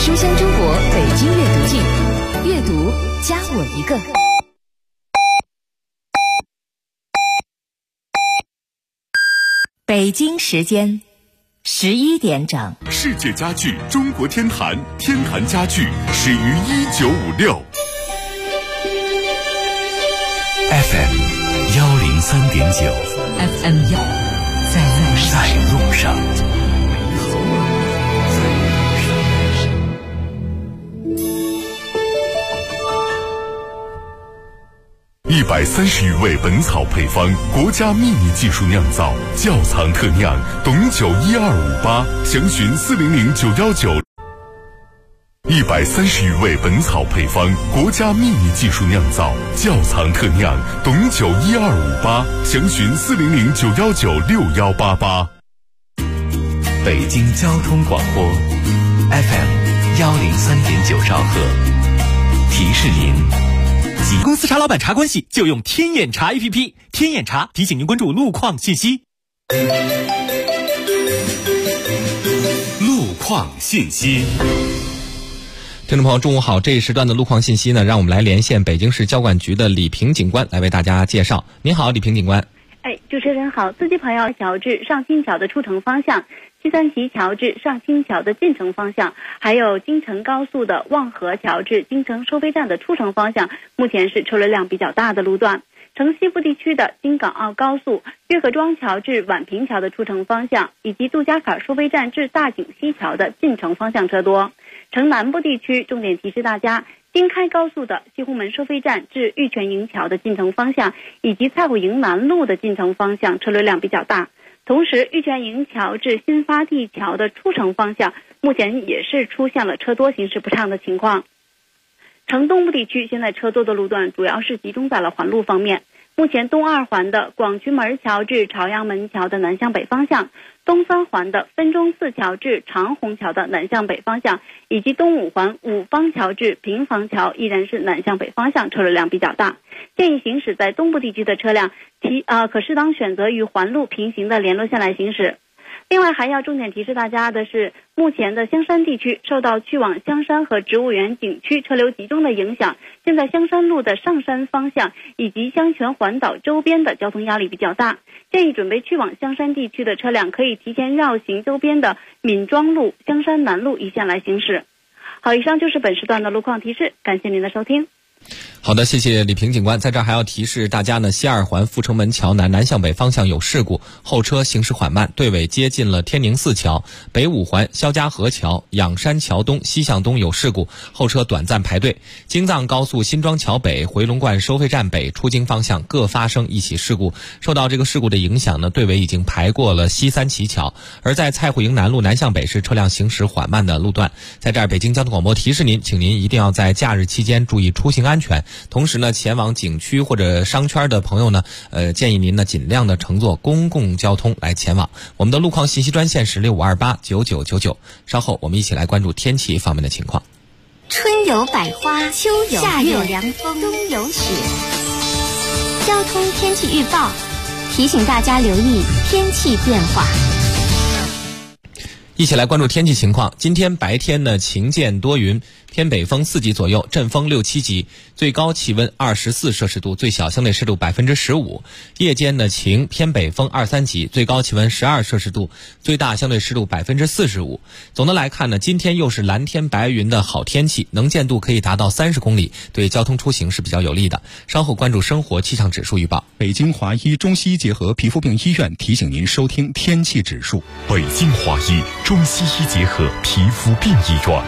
书香中国北京阅读季，阅读加我一个。北京时间11点整。 世界家具中国天坛，天坛家具始于1956。FM 103.9 FM 1 在路上。130余味本草配方，国家秘密技术酿造，窖藏特酿，董酒12588，详询400-919。130余味本草配方，国家秘密技术酿造，窖藏特酿，董酒12588，详询400-9196188。北京交通广播 FM 103.9兆赫，提示您。 公司查老板查关系就用天眼查 APP， 天眼查提醒您关注路况信息。 路况信息。 听众朋友，中午好！这一时段的路况信息呢，让我们来连线北京市交管局的李平警官来为大家介绍。您好，李平警官。 主持人好，司机朋友，桥至上新桥的出城方向，西三旗桥至上新桥的进城方向，还有京承高速的望河桥至京承收费站的出城方向，目前是车流量比较大的路段。城西部地区的京港澳高速岳各庄桥至宛平桥的出城方向，以及杜家坎收费站至大井西桥的进城方向车多。城南部地区重点提示大家，京开高速的西湖门收费站至玉泉营桥的进城方向，以及蔡虎营南路的进城方向车流量比较大。同时，玉泉营桥至新发地桥的出城方向，目前也是出现了车多行驶不畅的情况。城东部地区现在车多的路段主要是集中在了环路方面。目前东二环的广渠门桥至朝阳门桥的南向北方向，东三环的分钟寺桥至长虹桥的南向北方向，以及东五环五方桥至平房桥依然是南向北方向，车流量比较大。建议行驶在东部地区的车辆可适当选择与环路平行的联络线来行驶。另外还要重点提示大家的是，目前的香山地区受到去往香山和植物园景区车流集中的影响，现在香山路的上山方向以及香泉环岛周边的交通压力比较大，建议准备去往香山地区的车辆可以提前绕行周边的闵庄路、香山南路一线来行驶。好，以上就是本时段的路况提示，感谢您的收听。 好的，谢谢李平警官。在这儿还要提示大家呢，西二环阜成门桥南向北方向有事故，后车行驶缓慢，队尾接近了天宁寺桥。北五环肖家河桥仰山桥东西向东有事故，后车短暂排队。京藏高速新庄桥北回龙观收费站北出京方向各发生一起事故，受到这个事故的影响呢，队尾已经排过了西三旗桥。而在蔡虎营南路南向北是车辆行驶缓慢的路段。在这儿北京交通广播提示您，请您一定要在假日期间注意出行安全。同时呢，前往景区或者商圈的朋友呢，建议您呢尽量的乘坐公共交通来前往。我们的路况信息专线是65289999。稍后我们一起来关注天气方面的情况。 春有百花，秋有夏有凉风，冬有雪。交通天气预报提醒大家留意天气变化。 一起来关注天气情况。今天白天呢晴间多云，偏北风4级左右，阵风6、7级，最高气温24摄氏度，最小相对湿度15%。夜间呢晴，偏北风2、3级，最高气温12摄氏度，最大相对湿度45%。总的来看呢，今天又是蓝天白云的好天气，能见度可以达到30公里，对交通出行是比较有利的。稍后关注生活气象指数预报。 北京华医中西医结合皮肤病医院提醒您收听天气指数。 北京华医中西医结合皮肤病医院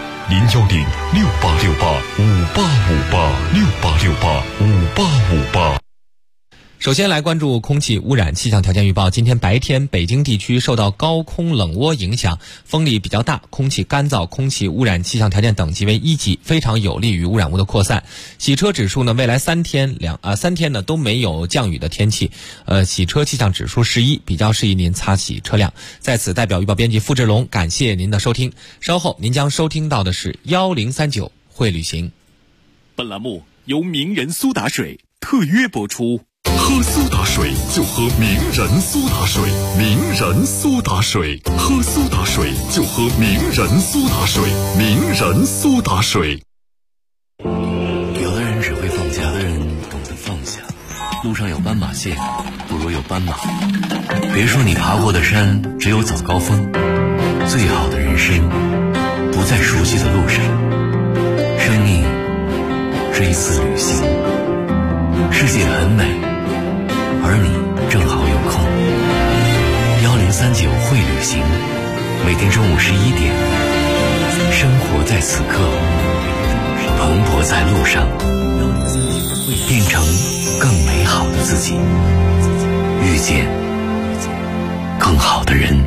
，010-6868-5858，6868-5858。 首先来关注空气污染气象条件预报。今天白天北京地区受到高空冷涡影响，风力比较大，空气干燥，空气污染气象条件等级为1级，非常有利于污染物的扩散。洗车指数呢，未来3天呢都没有降雨的天气，洗车气象指数是1，比较适宜您擦洗车辆。在此代表预报编辑付志龙感谢您的收听。稍后您将收听到的是1039会旅行。 本栏目由名人苏打水特约播出。 喝苏打水就喝名人苏打水，名人苏打水，喝苏打水就喝名人苏打水，名人苏打水。 有的人只会放假，有的人懂得放下。路上有斑马线，不如有斑马。别说你爬过的山只有早高峰，最好的人生不在熟悉的路上。生命是一次旅行，世界很美，而你正好有空。1039会旅行，每天中午11点，生活在此刻，蓬勃在路上，变成更美好的自己，遇见更好的人。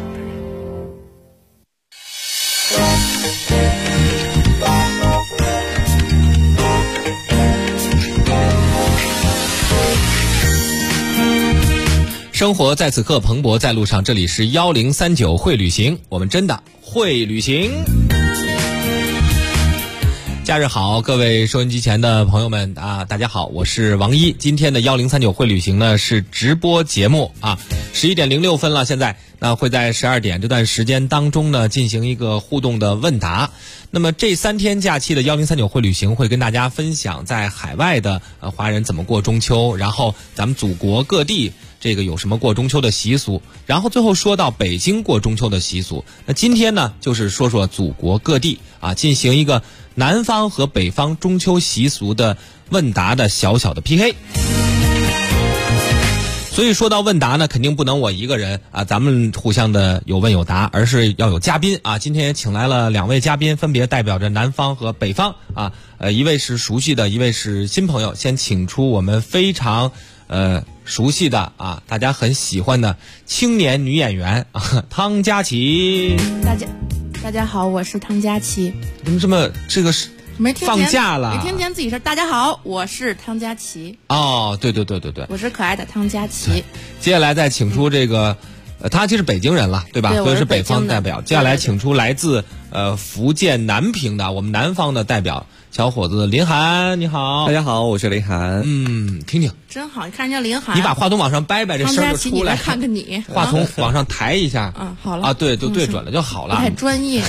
生活在此刻，蓬勃在路上。这里是1039会旅行，我们真的会旅行。假日好，各位收音机前的朋友们啊，大家好，我是王一。今天的1039会旅行呢是直播节目啊，11点06分了，现在那会在12点这段时间当中呢进行一个互动的问答。那么这3天假期的1039会旅行会跟大家分享在海外的华人怎么过中秋，然后咱们祖国各地这个有什么过中秋的习俗，然后最后说到北京过中秋的习俗。那今天呢就是说说祖国各地啊，进行一个南方和北方中秋习俗的问答的小小的 PK。 所以说到问答呢，肯定不能我一个人啊，咱们互相的有问有答，而是要有嘉宾啊。今天也请来了2位嘉宾，分别代表着南方和北方啊，一位是熟悉的，一位是新朋友。先请出我们非常熟悉的啊，大家很喜欢的青年女演员啊，汤佳琪。 大家好，我是汤佳琪。 怎么这么这个是放假了？ 每天自己说大家好，我是汤佳琪。 哦，对， 我是可爱的汤佳琪。 接下来再请出这个，他其实北京人了，对吧？ 对， 所以是北方代表。接下来请出来自福建南平的我们南方的代表小伙子林涵，你好。 大家好，我是林涵。 听听， 真好，你看人家林涵， 你把话筒往上掰掰，这声就出来。 看看你， 话筒往上抬一下。 好了啊，对，就对准了就好了。 太专业。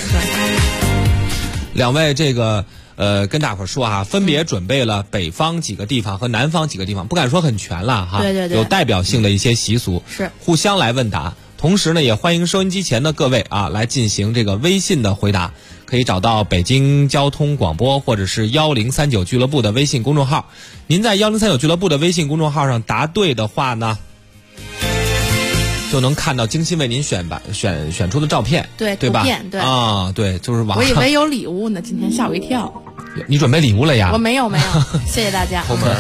2位这个。跟大伙儿说哈，分别准备了北方几个地方和南方几个地方，不敢说很全了哈。 对， 有代表性的一些习俗， 是互相来问答。同时呢，也欢迎收音机前的各位啊，来进行这个微信的回答，可以找到北京交通广播或者是1039俱乐部的微信公众号。您在1039俱乐部的微信公众号上答对的话呢，就能看到精心为您选出的照片， 对吧？ 图片，对啊，对，就是网上。 我以为有礼物呢，今天吓我一跳。 你准备礼物了呀？ 我没有，谢谢大家。 抠门。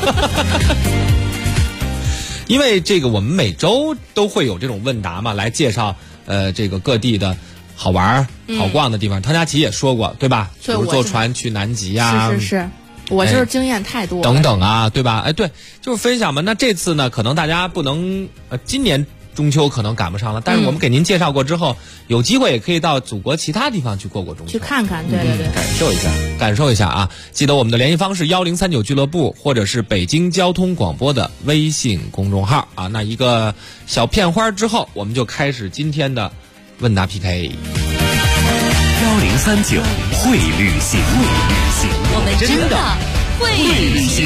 因为这个我们每周都会有这种问答嘛，来介绍这个各地的好玩好逛的地方。汤佳琪也说过，对吧？比如坐船去南极啊。 是。我就是经验太多等等啊，对吧？对，就是分享嘛。那这次呢，可能大家不能今年中秋可能赶不上了，但是我们给您介绍过之后，有机会也可以到祖国其他地方去过中秋， 去看看，对， 感受一下啊！记得我们的联系方式1039俱乐部，或者是北京交通广播的微信公众号啊。那一个小片花之后，我们就开始今天的问答 PK。 1039会旅行， 我们真的会旅行。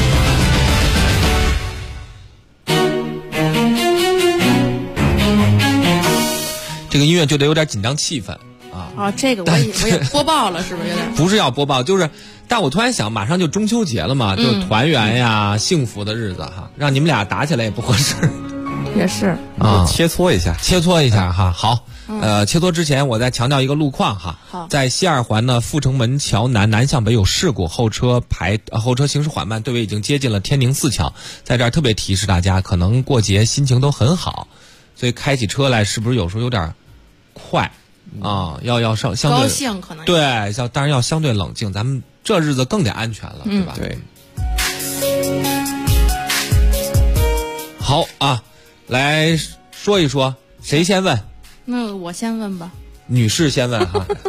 这个音乐就得有点紧张气氛啊！ 这个我也播报了，是不是有点？ 不是要播报，就是，但我突然想，马上就中秋节了嘛，就是团圆呀、幸福的日子哈，让你们俩打起来也不合适。 也是啊， 切磋一下哈。好，切磋之前我再强调一个路况哈。 好， 在西二环呢，阜成门桥南向北有事故，后车行驶缓慢，队尾已经接近了天宁4桥，在这儿特别提示大家，可能过节心情都很好，所以开起车来是不是有时候有点快啊？要相对高兴可能对，当然要相对冷静，咱们这日子更得安全了，对吧？ 对。 好啊。来说一说，谁先问？ 那我先问吧。 女士先问哈。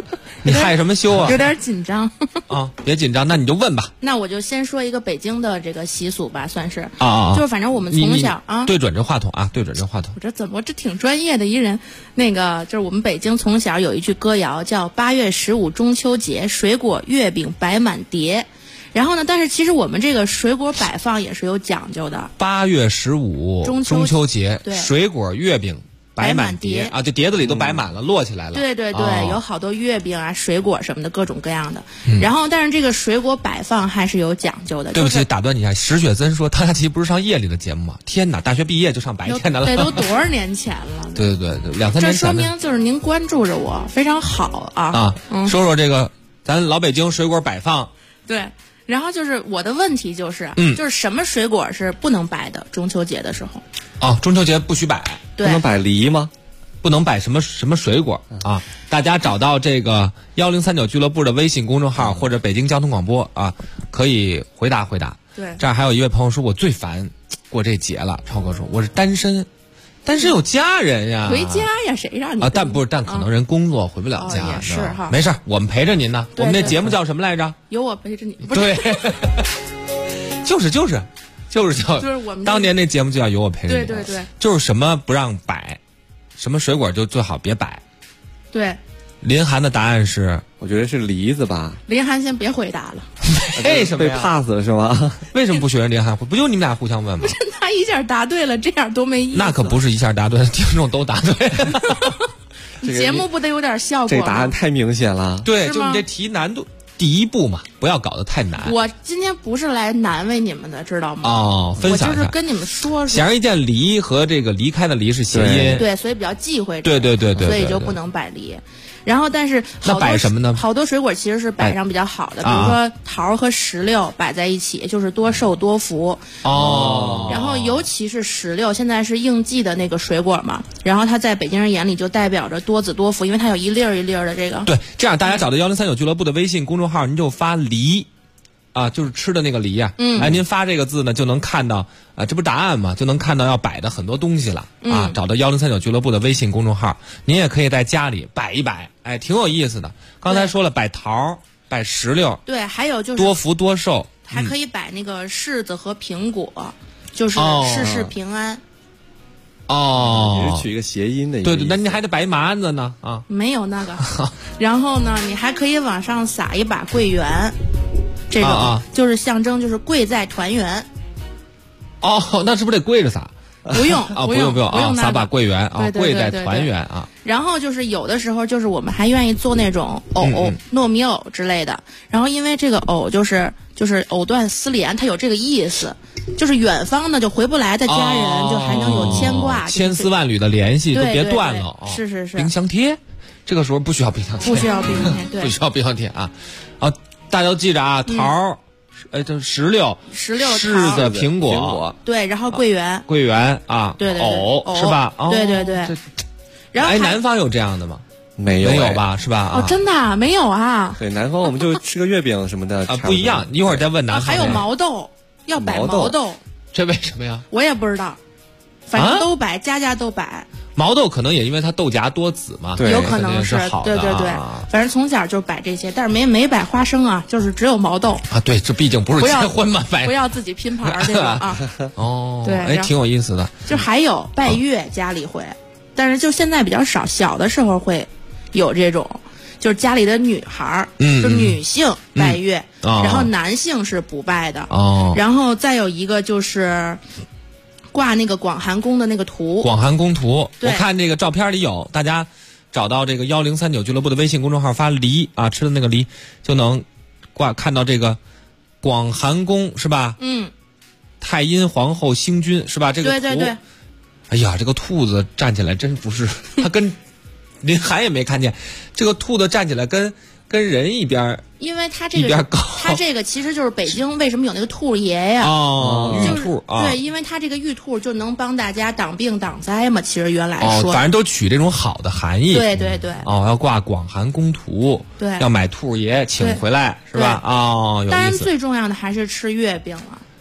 你害什么羞啊？ 有点紧张啊，别紧张，那你就问吧。 那我就先说一个北京的这个习俗吧，算是就是反正我们从小啊， 对准这话筒啊，对准这话筒。 我这挺专业的一人。那个就是我们北京从小有一句歌谣叫8月15中秋节，水果月饼摆满碟。然后呢，但是其实我们这个水果摆放也是有讲究的。 8月15中秋节， 对， 水果月饼摆满碟啊，这碟子里都摆满了，摞起来了。 对对对，有好多月饼啊、水果什么的，各种各样的。然后，但是这个水果摆放还是有讲究的。 对不起，打断你一下，石雪森说他其实不是上夜里的节目吗？天哪，大学毕业就上白天的了。 这都多少年前了？ 对对对，2、3年前。 这说明就是您关注着我，非常好啊。 说说这个咱老北京水果摆放。 对。然后就是我的问题就是，就是什么水果是不能摆的？中秋节的时候。 中秋节不许摆。 对。 不能摆梨吗？ 不能摆什么水果啊？大家找到这个1039俱乐部的微信公众号或者北京交通广播啊，可以回答回答。 对。 这儿还有一位朋友说，我最烦过这节了。超哥说我是单身有家人呀。 回家呀，谁让你啊？ 但可能人工作回不了家。 也是哈。 没事，我们陪着您呢。我们这节目叫什么来着？ 有我陪着你。 对。就是叫我们当年那节目就叫有我陪着你。 对对对。 就是什么不让摆，什么水果就最好别摆。 对。 林涵的答案是， 我觉得是梨子吧。 林涵先别回答了。 为什么被 pass 了是吗？ 为什么不学人林涵？不就你们俩互相问吗？ 他一下答对了，这样多没意思。 那可不是一下答对了，听众都答对了。 节目不得有点效果？ 这答案太明显了。 对，就你这题难度第一步嘛，不要搞得太难。 我今天不是来难为你们的，知道吗？ 分享一下。 我就是跟你们说。 显而易见，梨和这个离开的离是谐音。 对，所以比较忌讳。 对， 所以就不能摆梨。然后，但是那摆什么呢？ 好多水果其实是摆上比较好的，比如说桃和石榴摆在一起，就是多寿多福。然后尤其是石榴，现在是应季的那个水果嘛，然后它在北京人眼里就代表着多子多福，因为它有一粒儿一粒儿的这个。 对，这样大家找到1039俱乐部的微信公众号，您就发梨。就是吃的那个梨呀。您发这个字呢，就能看到这不是答案吗？就能看到要摆的很多东西了找到1039俱乐部的微信公众号，您也可以在家里摆一摆，挺有意思的。刚才说了，摆桃，摆石榴， 对，还有就是多福多寿， 还可以摆那个柿子和苹果，就是事事平安。 也是取一个谐音的一个。 对，那你还得摆麻子呢没有那个。然后呢，你还可以往上撒一把桂圆。这个就是象征，就是贵在团圆。 那是不是得跪着撒？ 不用不用撒把桂圆贵在团圆啊。 然后就是有的时候就是我们还愿意做那种藕、糯米藕之类的。然后因为这个藕就是藕断丝连，它有这个意思，就是远方呢就回不来的家人就还能有牵挂， 千丝万缕的联系都别断了。 是。 冰箱贴，这个时候不需要冰箱贴， 不需要冰箱贴，对， 不需要冰箱贴啊。大家都记着桃，这石榴、柿子、苹果， 对，然后桂圆对， 藕是吧？ 对。然后南方有这样的吗？ 没有吧？是吧？ 真的没有啊？ 对，南方我们就吃个月饼什么的不一样。一会儿再问南方。 还有毛豆，要摆毛豆， 这为什么呀？ 我也不知道，反正都摆，家家都摆。 毛豆可能也因为它豆荚多籽嘛， 有可能是好的。 对，反正从小就摆这些，但是没摆花生啊，就是只有毛豆对，这毕竟不是结婚嘛， 不要自己拼盘这种对， 挺有意思的。 就还有拜月，家里会，但是就现在比较少，小的时候会有这种，就是家里的女孩就女性拜月，然后男性是不拜的然后再有一个就是挂那个广寒宫的那个图， 广寒宫图，我看这个照片里有，大家找到这个1039俱乐部的微信公众号发梨吃的那个梨，就能看到这个广寒宫是吧？太阴皇后星君是吧？这个图， 对。 哎呀，这个兔子站起来真不是，它跟林涵也没看见，这个兔子站起来跟人一边， 因为它这个它这个其实就是北京为什么有那个兔爷呀？ 玉兔对，因为它这个玉兔就能帮大家挡病挡灾嘛。其实原来说， 反正都取这种好的含义。 对。 要挂广寒宫图， 对， 要买兔爷请回来是吧？ 当然最重要的还是吃月饼了。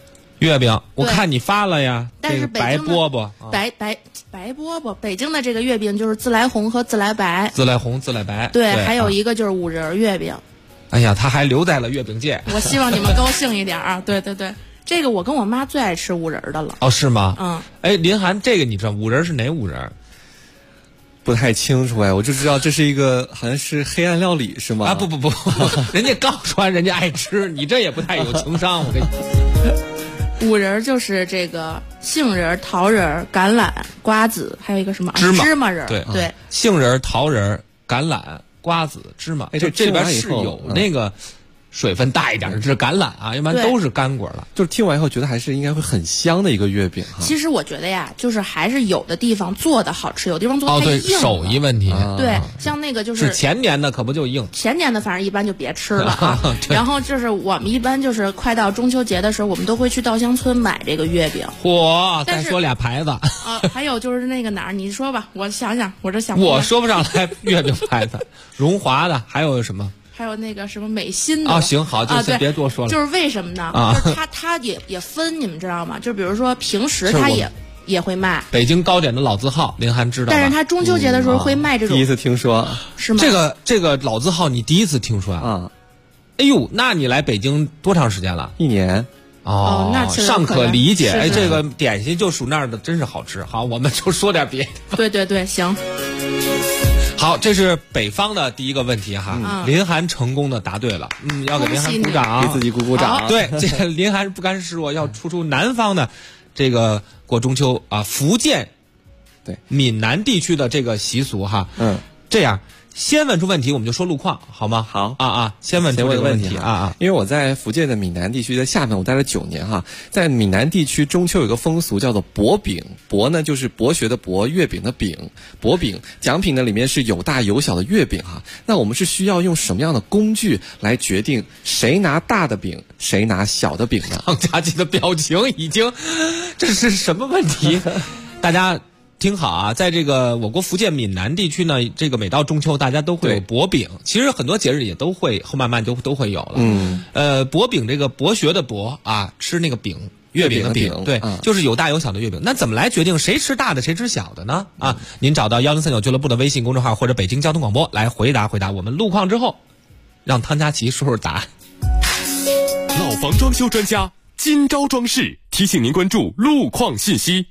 月饼，我看你发了呀， 但是白饽饽， 白饽饽，北京的这个月饼就是自来红和自来白， 自来红、自来白， 对，还有一个就是五仁月饼。 哎呀，他还留在了月饼界。 我希望你们高兴一点啊！对对对，这个我跟我妈最爱吃五仁的了。 哦，是吗？ 嗯。 哎，林涵，这个你知道五仁是哪五仁？ 不太清楚哎，我就知道这是一个好像是黑暗料理是吗？ 啊不，人家刚说完人家爱吃，你这也不太有情商，我跟你。 五仁就是这个杏仁、桃仁、橄榄、瓜子，还有一个什么芝麻仁。对， 杏仁、桃仁、橄榄、瓜子、芝麻。哎，这里边是有那个水分大一点的，这是橄榄啊，一般都是干果了。 就是听完以后觉得还是应该会很香的一个月饼哈。 其实我觉得呀，就是还是有的地方做的好吃，有的地方做太硬了。 对，手艺问题。 对，像那个就是前年的可不就硬？ 前年的反正一般就别吃了啊。然后就是我们一般就是快到中秋节的时候，我们都会去稻香村买这个月饼。 嚯，再说俩牌子啊，还有就是那个哪儿，你说吧，我想想，我这想我说不上来月饼牌子，荣华的还有什么？ 还有那个什么美心的啊，行好，就先别多说了。 就是为什么呢？就是它也分，你们知道吗？就比如说平时它也会卖北京糕点的老字号，林涵知道吧？ 但是它中秋节的时候会卖这种。 第一次听说是吗？ 这个老字号你第一次听说啊？哎呦，那你来北京多长时间了 ？1年。 哦， 那尚可理解。哎，这个点心就属那儿的，真是好吃。好，我们就说点别的。对，行。 好，这是北方的第一个问题哈，林涵成功的答对了，要给林涵鼓掌， 给自己鼓掌。 对，这林涵不甘示弱，要出南方的这个过中秋啊，福建对闽南地区的这个习俗哈。这样先问出问题，我们就说路况，好吗？ 好先问出这个问题因为我在福建的闽南地区的厦门，我待了9年哈。在闽南地区，中秋有个风俗叫做博饼，博呢就是博学的博，月饼的饼，博饼奖品呢里面是有大有小的月饼哈。那我们是需要用什么样的工具来决定谁拿大的饼，谁拿小的饼呢？ 张佳琪的表情已经，这是什么问题？大家听好啊，在这个我国福建闽南地区呢，这个每到中秋，大家都会有博饼。其实很多节日也都会，后慢慢都会有了。博饼这个博学的博啊，吃那个饼，月饼的饼，对，就是有大有小的月饼。那怎么来决定谁吃大的，谁吃小的呢？您找到1039俱乐部的微信公众号或者北京交通广播来回答我们路况之后，让汤佳琪说说答案。 老房装修专家金招装饰提醒您关注路况信息。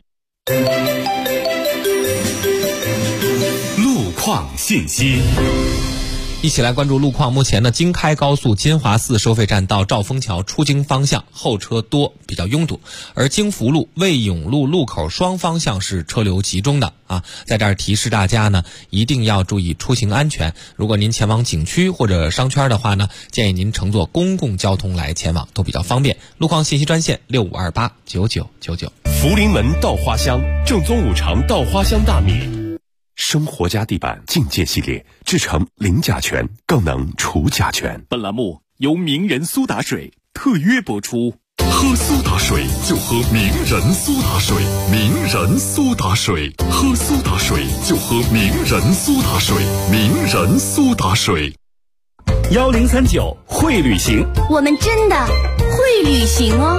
路况信息， 一起来关注路况。目前呢，京开高速金华寺收费站到兆丰桥出京方向后车多，比较拥堵，而京福路、魏永路路口双方向是车流集中的啊。在这儿提示大家呢，一定要注意出行安全。如果您前往景区或者商圈的话呢，建议您乘坐公共交通来前往，都比较方便。路况信息专线65289999。 福临门稻花香，正宗五常稻花香大米。生活家地板境界系列制成零甲醛，更能除甲醛。本栏目由名人苏打水特约播出。喝苏打水就喝名人苏打水，名人苏打水，喝苏打水就喝名人苏打水，名人苏打水。1039会旅行， 我们真的会旅行哦。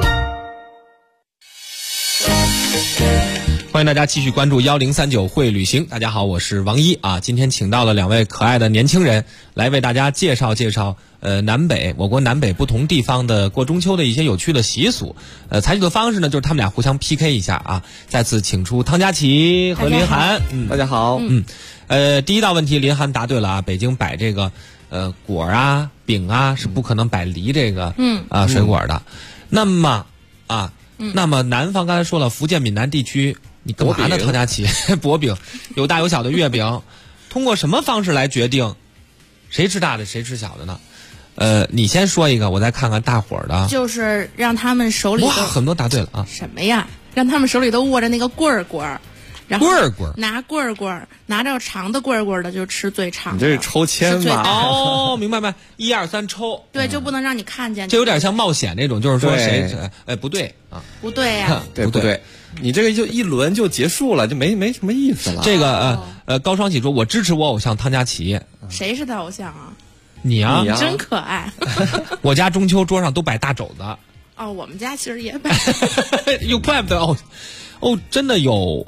欢迎大家继续关注1039会旅行。大家好，我是王一啊。今天请到了2位可爱的年轻人来为大家介绍我国南北不同地方的过中秋的一些有趣的习俗。采取的方式呢，就是他们俩互相 PK 一下啊。再次请出汤佳琪和林涵。 大家好。 第一道问题林涵答对了啊。北京摆这个果啊饼啊是不可能摆梨这个水果的。那么南方刚才说了，福建闽南地区。你干嘛呢，汤佳琪？薄饼，有大有小的月饼，通过什么方式来决定谁吃大的谁吃小的呢？你先说一个，我再看看大伙儿的。 就是让他们手里很多答对了啊！ 什么呀？让他们手里都握着那个棍儿，然后拿棍儿，拿着长的棍儿的就吃最长的。 你这是抽签吧？ 哦，明白没？1、2、3抽。 对，就不能让你看见。 这有点像冒险那种，就是说谁？不对啊， 不对呀， 对不对？你这个就一轮就结束了，就没什么意思了。 这个高双喜说，我支持我偶像汤佳琪。 谁是他偶像啊？ 你啊， 真可爱。 我家中秋桌上都摆大肘子。 哦，我们家其实也摆。 又怪不得哦，真的有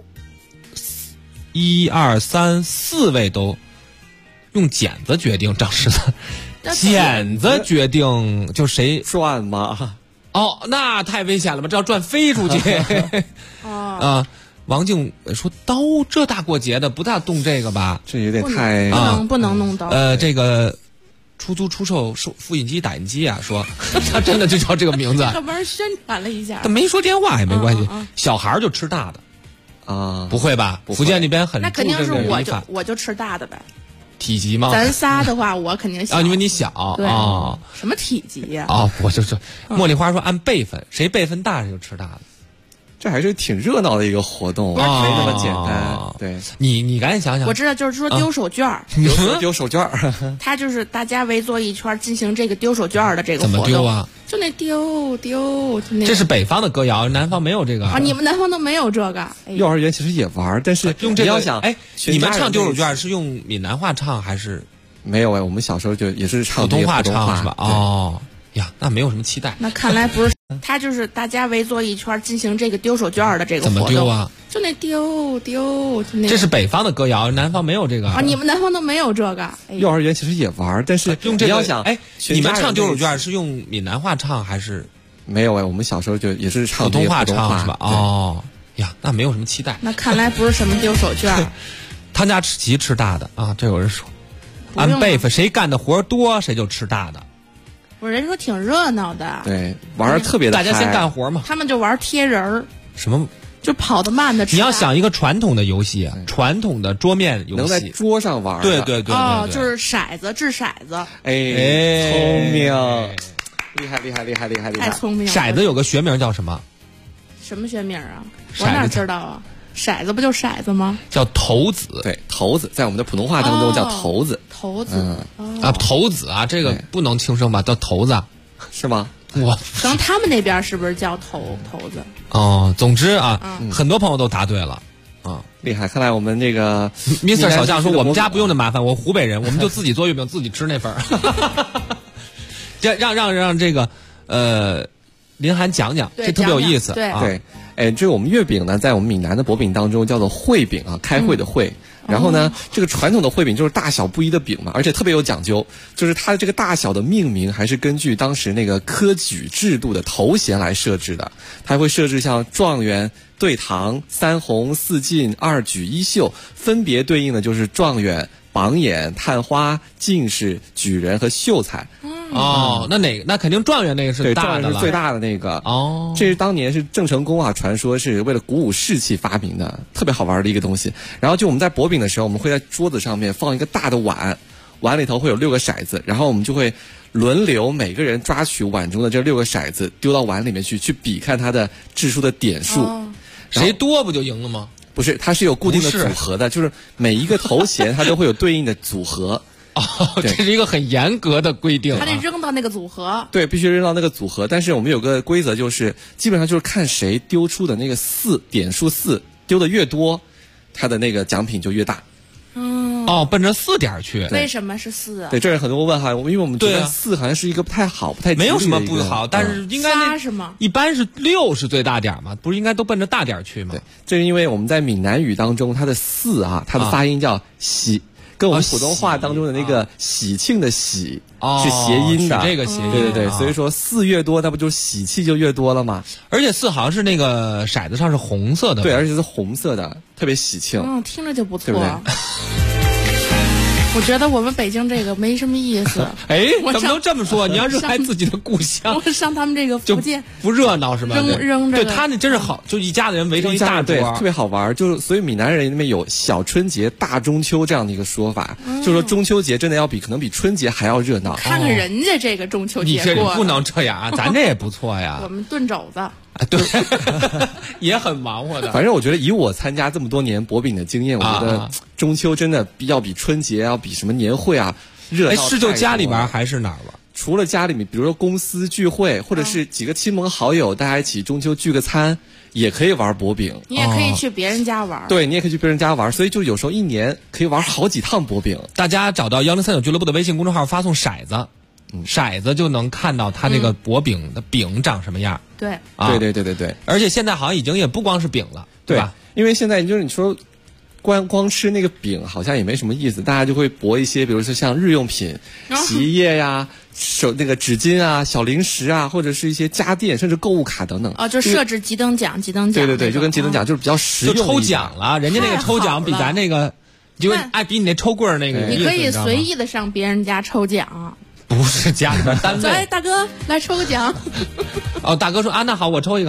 1、2、3、4位都用剪子决定张氏的，剪子决定就谁转吗？ 哦，那太危险了吧？这要转飞出去。啊，王静说刀这大过节的不大动这个吧？ 这有点太不能弄刀。 这个出租出售复印机、打印机啊，说他真的就叫这个名字。 专门宣传了一下。 他没说电话也没关系，小孩就吃大的啊？不会吧？福建那边很那肯定是我就吃大的呗。 体积吗？ 咱仨的话，我肯定小。 因为你小。 对啊。 什么体积呀？ 我就是茉莉花说按辈分，谁辈分大谁就吃大的。 这还是挺热闹的一个活动，没那么简单。对， 你赶紧想想。 我知道，就是说丢手绢儿， 丢手绢儿， 他就是大家围坐一圈进行这个丢手绢儿的这个活动。 怎么丢啊？ 就那丢， 这是北方的歌谣，南方没有这个啊。你们南方都没有这个？ 幼儿园其实也玩，但是用这个。 你要想， 你们唱丢手绢是用闽南话唱还是？ 没有我们小时候就也是唱普通话唱是吧？哦。呀，那没有什么期待。 那看来不是，他就是大家围坐一圈进行这个丢手绢的这个活动。 怎么丢啊？ 就那丢， 这是北方的歌谣，南方没有这个啊。你们南方都没有这个？ 幼儿园其实也玩，但是用这个。 你要想， 你们唱丢手绢是用闽南话唱还是？ 没有我们小时候就也是唱普通话唱是吧？哦，呀，那没有什么期待。 那看来不是什么丢手绢。 他家吃大的啊，这有人说，按辈分谁干的活多谁就吃大的。 人说挺热闹的， 对，玩儿特别的。 大家先干活嘛。 他们就玩贴人儿， 什么？ 就跑得慢的。 你要想一个传统的游戏，传统的桌面游戏， 能在桌上玩。 对。 哦，就是骰子掷骰子。 聪明，厉害！ 太聪明了。 骰子有个学名叫什么？ 什么学名啊？我哪知道啊？骰子不就骰子吗？ 叫骰子。 对，骰子在我们的普通话当中叫骰子。 骰子。 骰子啊，这个不能轻声吧？叫骰子， 是吗？ 可能他们那边是不是叫骰子？ 哦，总之啊，很多朋友都答对了。 厉害！看来我们这个 Mr. 小将说我们家不用那麻烦，我湖北人，我们就自己做月饼自己吃那份儿。让这个林涵讲讲，这特别有意思。 对，这我们月饼呢，在我们闽南的薄饼当中叫做烩饼啊，开会的会。然后呢，这个传统的烩饼就是大小不一的饼嘛，而且特别有讲究，就是它的这个大小的命名还是根据当时那个科举制度的头衔来设置的。它会设置像状元、对堂、三红、四进、二举、一秀，分别对应的就是状元、榜眼、探花、进士、举人和秀才。 那肯定状元那个是大的了， 状元是最大的那个。这是当年是郑成功啊，传说是为了鼓舞士气发明的，特别好玩的一个东西。然后就我们在薄饼的时候，我们会在桌子上面放一个大的碗，碗里头会有6个骰子，然后我们就会轮流每个人抓取碗中的这6个骰子丢到碗里面去比看它的掷出的点数。 谁多不就赢了吗？ 不是，它是有固定的组合的，就是每一个头衔它都会有对应的组合。 这是一个很严格的规定。 他得扔到那个组合。 对，必须扔到那个组合。但是我们有个规则，就是基本上就是看谁丢出的那个点数4丢的越多，他的那个奖品就越大。 奔着4点去。 为什么是4啊？ 对，这人很多问哈，因为我们觉得4好像是一个不太好、不太没有什么不好，但是应该 8是吗？ 一般是6是最大点嘛，不是应该都奔着大点去吗？ 对，这是因为我们在闽南语当中，它的4啊，它的发音叫喜。跟我们普通话当中的那个喜庆的喜是谐音的， 这个谐音。 对，所以说4越多，那不就喜气就越多了吗？ 而且4好像是那个骰子上是红色的， 对，而且是红色的，特别喜庆。 听着就不错， 对不对？ 我觉得我们北京这个没什么意思。 怎么能这么说？你要热爱自己的故乡， 我上他们这个福建不热闹是吧？ 扔对他那真是好，就一家子人围成一大桌， 特别好玩。就是所以闽南人那边有小春节、大中秋这样的一个说法，就说中秋节真的可能比春节还要热闹。 看看人家这个中秋节过， 你这不能这样啊，咱这也不错呀。 我们炖肘子。 对，也很忙活的。 反正我觉得以我参加这么多年薄饼的经验，我觉得中秋真的要比春节要比什么年会啊热闹。 是就家里边还是哪儿玩？ 除了家里面，比如说公司聚会，或者是几个亲朋好友大家一起中秋聚个餐，也可以玩薄饼。 你也可以去别人家玩。 对，你也可以去别人家玩，所以就有时候一年可以玩好几趟薄饼。 大家找到1039俱乐部的微信公众号，发送骰子。 骰子就能看到它这个薄饼的饼长什么样。 对， 对。 而且现在好像已经也不光是饼了，对吧？ 因为现在就是你说。光吃那个饼好像也没什么意思，大家就会博一些，比如说像日用品、洗衣液呀、那个纸巾啊、小零食啊，或者是一些家电，甚至购物卡等等。 就设置几等奖。 对，就跟几等奖就是比较实用。 就抽奖了，人家那个抽奖比咱那个，就比你那抽棍儿那个。 你可以随意的上别人家抽奖。 不是家里边单位。 来，大哥来抽个奖。 大哥说啊，那好，我抽一个。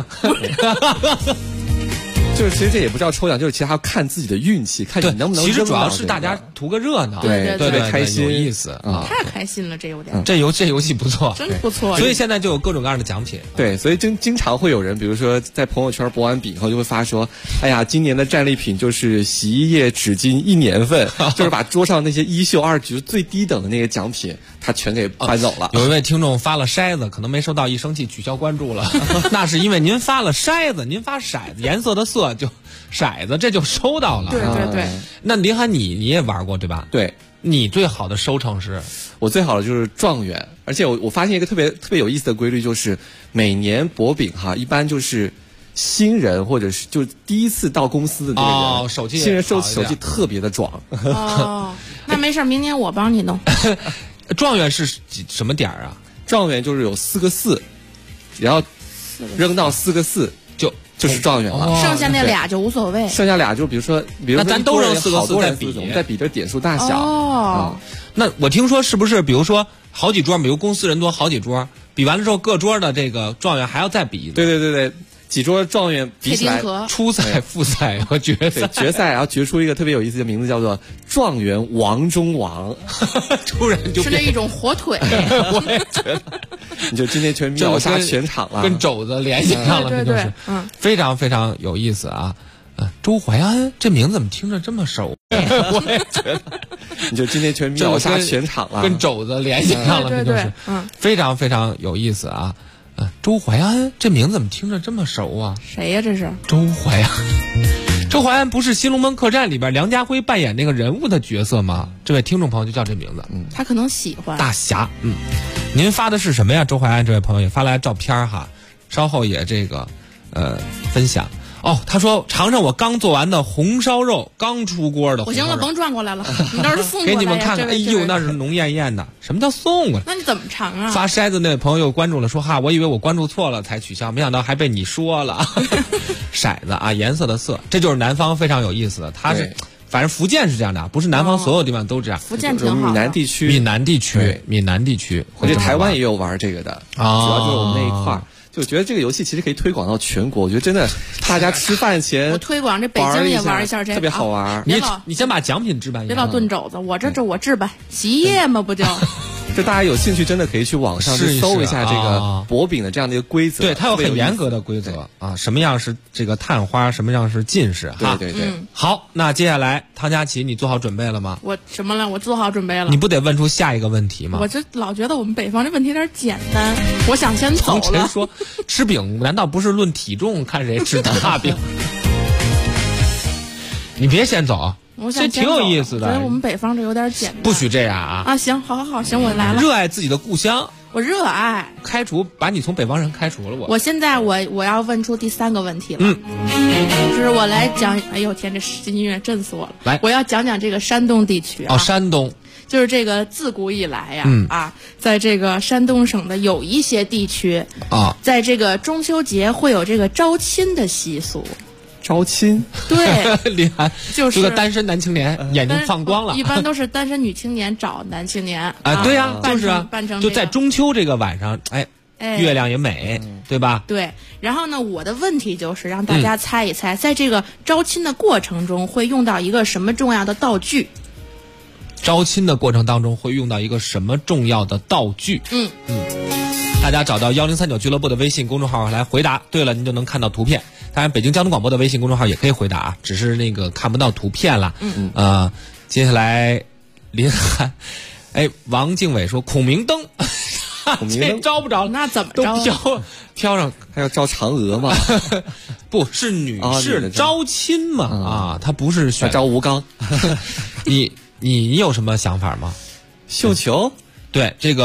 就是其实这也不叫抽奖，就是其实还要看自己的运气，看你能不能。 其实主要是大家图个热闹， 对，开心有意思啊！ 太开心了，这有点。 这游戏不错， 真不错。 所以现在就有各种各样的奖品。 对，所以经常会有人，比如说在朋友圈博完饼以后，就会发说：“哎呀，今年的战利品就是洗衣液、纸巾1年份，就是把桌上那些1秀2局最低等的那个奖品，他全给搬走了。” 有一位听众发了筛子，可能没收到，一生气取消关注了。那是因为您发了筛子，您发骰子颜色的色就。骰子这就收到了， 对。 那林涵你也玩过对吧？ 对， 你最好的收成是？ 我最好的就是状元，而且我发现一个特别有意思的规律，就是每年博饼一般就是新人或者是就第一次到公司的这个人， 手气新人手气特别的壮。 那没事，明年我帮你弄。 状元是什么点啊？ 状元就是有4个4，然后扔到4个4就是状元了， 剩下那俩就无所谓。 剩下俩就比如说咱都扔4个4 在比，我们在比这点数大小。 那我听说是不是比如说好几桌，比如公司人多好几桌，比完了之后各桌的这个状元还要再比？ 对，几桌状元比起来， 初赛、复赛和决赛， 然后决出一个特别有意思的名字，叫做状元王中王。 突然就是那一种火腿。 我也觉得。 你就今天全秒杀全场了， 跟肘子联系上了， 对， 非常非常有意思啊！周淮安这名字怎么听着这么熟？我也觉得， 你就今天全秒杀全场了， 跟肘子联系上了， 对， 非常非常有意思啊！周淮安这名字怎么听着这么熟啊？ 谁呀？这是周淮安。周淮安不是《新龙门客栈》里边梁家辉扮演那个人物的角色吗？这位听众朋友就叫这名字， 他可能喜欢大侠。您发的是什么呀？周淮安这位朋友也发来照片哈，稍后也这个分享。他说尝尝我刚做完的红烧肉，刚出锅的红烧肉。 我行了，甭转过来了，你倒是送过来给你们看看。哎呦，那是浓艳艳的。什么叫送过来？ 那你怎么尝啊？ 发筛子那位朋友又关注了，说我以为我关注错了才取消，没想到还被你说了。骰子啊，颜色的色，这就是南方非常有意思的，它是。反正福建是这样的，不是南方所有地方都这样。 福建挺好。 闽南地区， 闽南地区， 我觉得台湾也有玩这个的，主要就是我们那一块儿。就觉得这个游戏其实可以推广到全国，我觉得真的，大家吃饭前我推广这北京也玩一下这个， 特别好玩。 你先把奖品置办一下， 别老炖肘子，我置办洗衣液嘛，不就？ 就大家有兴趣，真的可以去网上去搜一下这个薄饼的这样的一个规则。 对，它有很严格的规则啊，什么样是这个探花，什么样是进士哈。 对。 好，那接下来唐佳琪，你做好准备了吗？ 我什么了？我做好准备了。 你不得问出下一个问题吗？ 我这老觉得我们北方这问题有点简单，我想先走了。 谁说吃饼难道不是论体重看谁吃大饼？你别先走。这挺有意思的。 觉得我们北方这有点简单。 不许这样啊！ 啊，行，好，行，我来了。 热爱自己的故乡， 我热爱。 把你从北方人开除了我现在我要问出第3个问题了。就是我来讲，哎呦天，这音乐震死我了。 来， 我要讲这个山东地区啊。 山东。 就是这个自古以来呀，在这个山东省的有一些地区在这个中秋节会有这个招亲的习俗。 招亲， 对， 厉害， 就是个单身男青年眼睛放光了。 一般都是单身女青年找男青年啊，对呀，就是扮成就在中秋这个晚上，月亮也美，对吧？ 对。然后呢，我的问题就是让大家猜一猜，在这个招亲的过程中会用到一个什么重要的道具？ 招亲的过程当中会用到一个什么重要的道具？大家找到1039俱乐部的微信公众号来回答对了，您就能看到图片。当然，北京交通广播的微信公众号也可以回答啊，只是那个看不到图片了。接下来林涵，王静伟说孔明灯，这招不着， 那怎么招？ 都飘上， 还要招嫦娥吗？ 不是女士招亲嘛？他不是选招吴刚。 你有什么想法吗？ 绣球？ 对，这个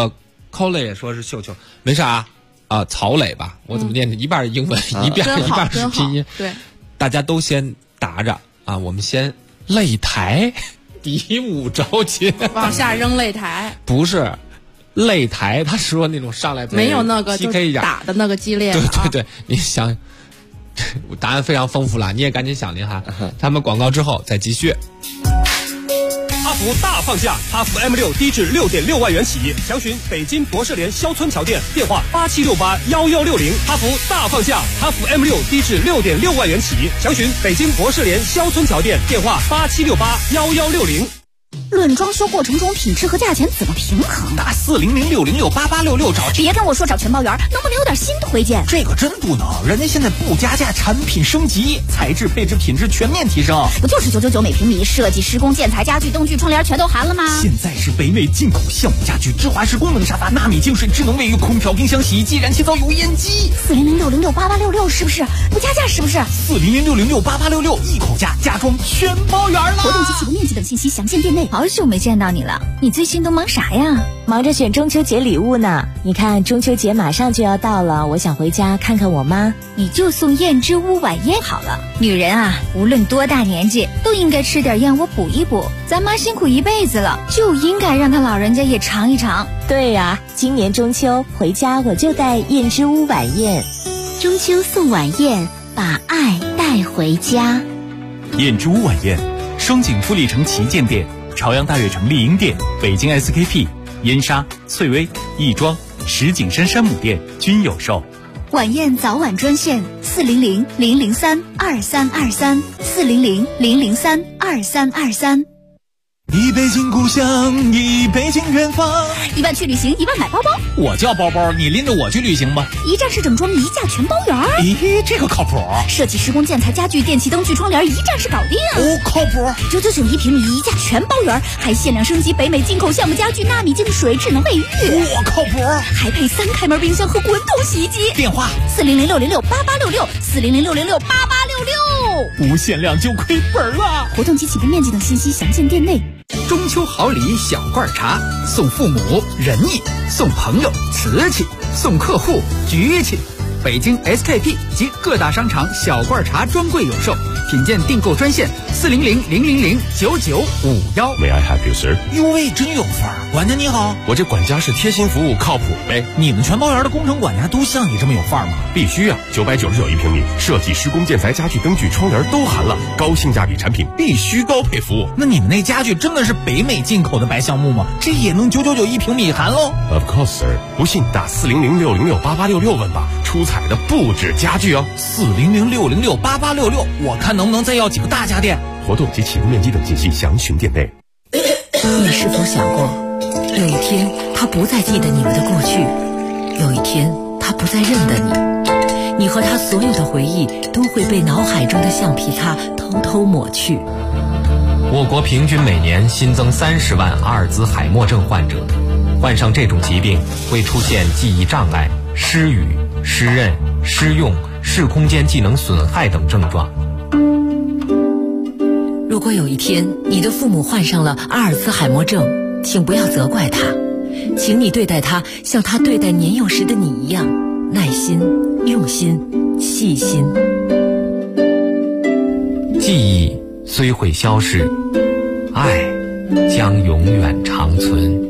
，Coley 也说是秀秀，没啥啊，曹磊吧，我怎么念的？一半英文，一半是拼音。 对， 大家都先打着啊，我们先擂台，比武招亲， 往下扔擂台， 不是擂台，他说那种上来没有那个 PK 打的那个激烈。 对，你想，答案非常丰富了，你也赶紧想您哈。他们广告之后再继续。 哈弗大放价，哈弗 M6低至6.6万元起，详询北京博士联肖村桥店，电话87681160。哈弗大放价，哈弗 M6低至6.6万元起，详询北京博士联肖村桥店，电话87681160。 论装修过程中品质和价钱怎么平衡？ 打400-606-8866找。 别跟我说找全包圆，能不能有点新推荐？ 这个真不能，人家现在不加价，产品升级，材质、配置、品质全面提升。 不就是999每平米，设计、施工、建材、家具、灯具、窗帘全都含了吗？ 现在是北美进口橡木家具，芝华士功能沙发，纳米净水、智能卫浴、空调、冰箱、洗衣机、燃气灶、油烟机。 400-606-8866是不是？不加价是不是 ？400-606-8866一口价，家装全包圆了。 活动及启动面积等信息详见店内。 好久没见到你了，你最近都忙啥呀？ 忙着选中秋节礼物呢。你看中秋节马上就要到了，我想回家看看我妈。 你就送燕之屋晚宴好了。女人啊，无论多大年纪，都应该吃点燕窝补一补。咱妈辛苦一辈子了，就应该让她老人家也尝一尝。 对呀，今年中秋回家我就带燕之屋晚宴。 中秋送晚宴，把爱带回家。 燕之屋晚宴，双井富力城旗舰店、朝阳大悦城丽婴店、北京 SKP、燕莎、翠微、亦庄、石景山山姆店均有售。 晚宴早晚专线400-003-2323 400-003-2323。 一杯敬故乡，一杯敬远方。 1万去旅行，1万买包包。 我叫包包，你拎着我去旅行吧。 一站式整装，一价全包圆。 咦，这个靠谱。 设计、施工、建材、家具、电器、灯具、窗帘，一站式搞定。 哦，靠谱。 999一平米，一价全包圆，还限量升级北美进口橡木家具、纳米净水、智能卫浴。 哇，靠谱。 还配3开门冰箱和滚筒洗衣机。 电话 400-606-8866 400-606-8866。 不限量就亏本了。 活动及启动面积等信息详见店内。 中秋好礼小罐茶，送父母仁义，送朋友瓷器，送客户局气。北京 SKP 及各大商场小罐茶专柜有售，品鉴订购专线400-000-9951。 May I help you, sir？ 哟喂，真有范儿！管家你好， 我这管家是贴心服务，靠谱呗。 你们全包圆的工程管家都像你这么有范儿吗？ 必须啊，999一平米，设计、施工、建材、家具、灯具、窗帘都含了，高性价比产品，必须高配服务。 那你们那家具真的是北美进口的白橡木吗？这也能999一平米含喽 ？Of course, sir。不信打400-606-8866问吧。出彩的不止家具哦 ，400-606-8866，我看能不能再要几个大家电。 活动及启动面积等信息详询店内。 你是否想过，有一天他不再记得你们的过去，有一天他不再认得你，你和他所有的回忆都会被脑海中的橡皮擦偷偷抹去。 我国平均每年新增30万阿尔兹海默症患者，患上这种疾病会出现记忆障碍、失语、失认、失用、视空间技能损害等症状。 如果有一天你的父母患上了阿尔兹海默症，请不要责怪他，请你对待他像他对待年幼时的你一样，耐心、用心、细心。 记忆虽会消逝，爱将永远长存。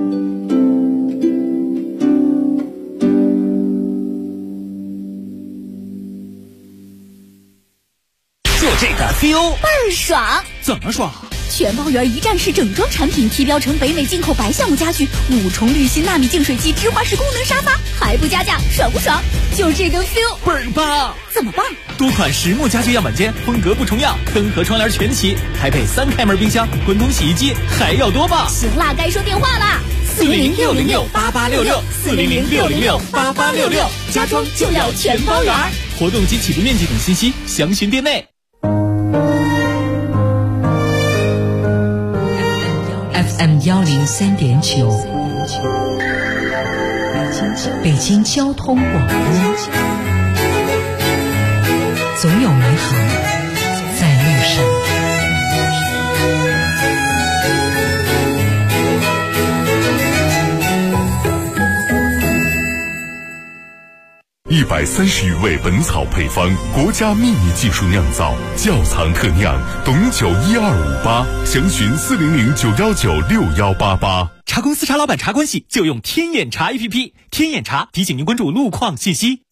这个 feel 倍儿爽！ 怎么爽？ 全包圆一站式整装产品，提标成北美进口白橡木家具，5重滤芯纳米净水器，芝华士功能沙发，还不加价，爽不爽？就这个 feel 倍儿棒！ 怎么棒？ 多款实木家具样板间，风格不重样，灯和窗帘全齐，还配3开门冰箱、滚筒洗衣机，还要多棒！ 行啦，该说电话啦 ！400-606-8866 400-606-8866， 家装就要全包圆。 活动及启动面积等信息详询店内。 FM 103.9，北京交通广播，总有美好在路上。 130余味本草配方，国家秘密技术酿造，窖藏特酿，董酒12588，详询400919688。 茶公司茶老板茶关系就用天眼茶 APP， 天眼茶提醒您关注路况信息。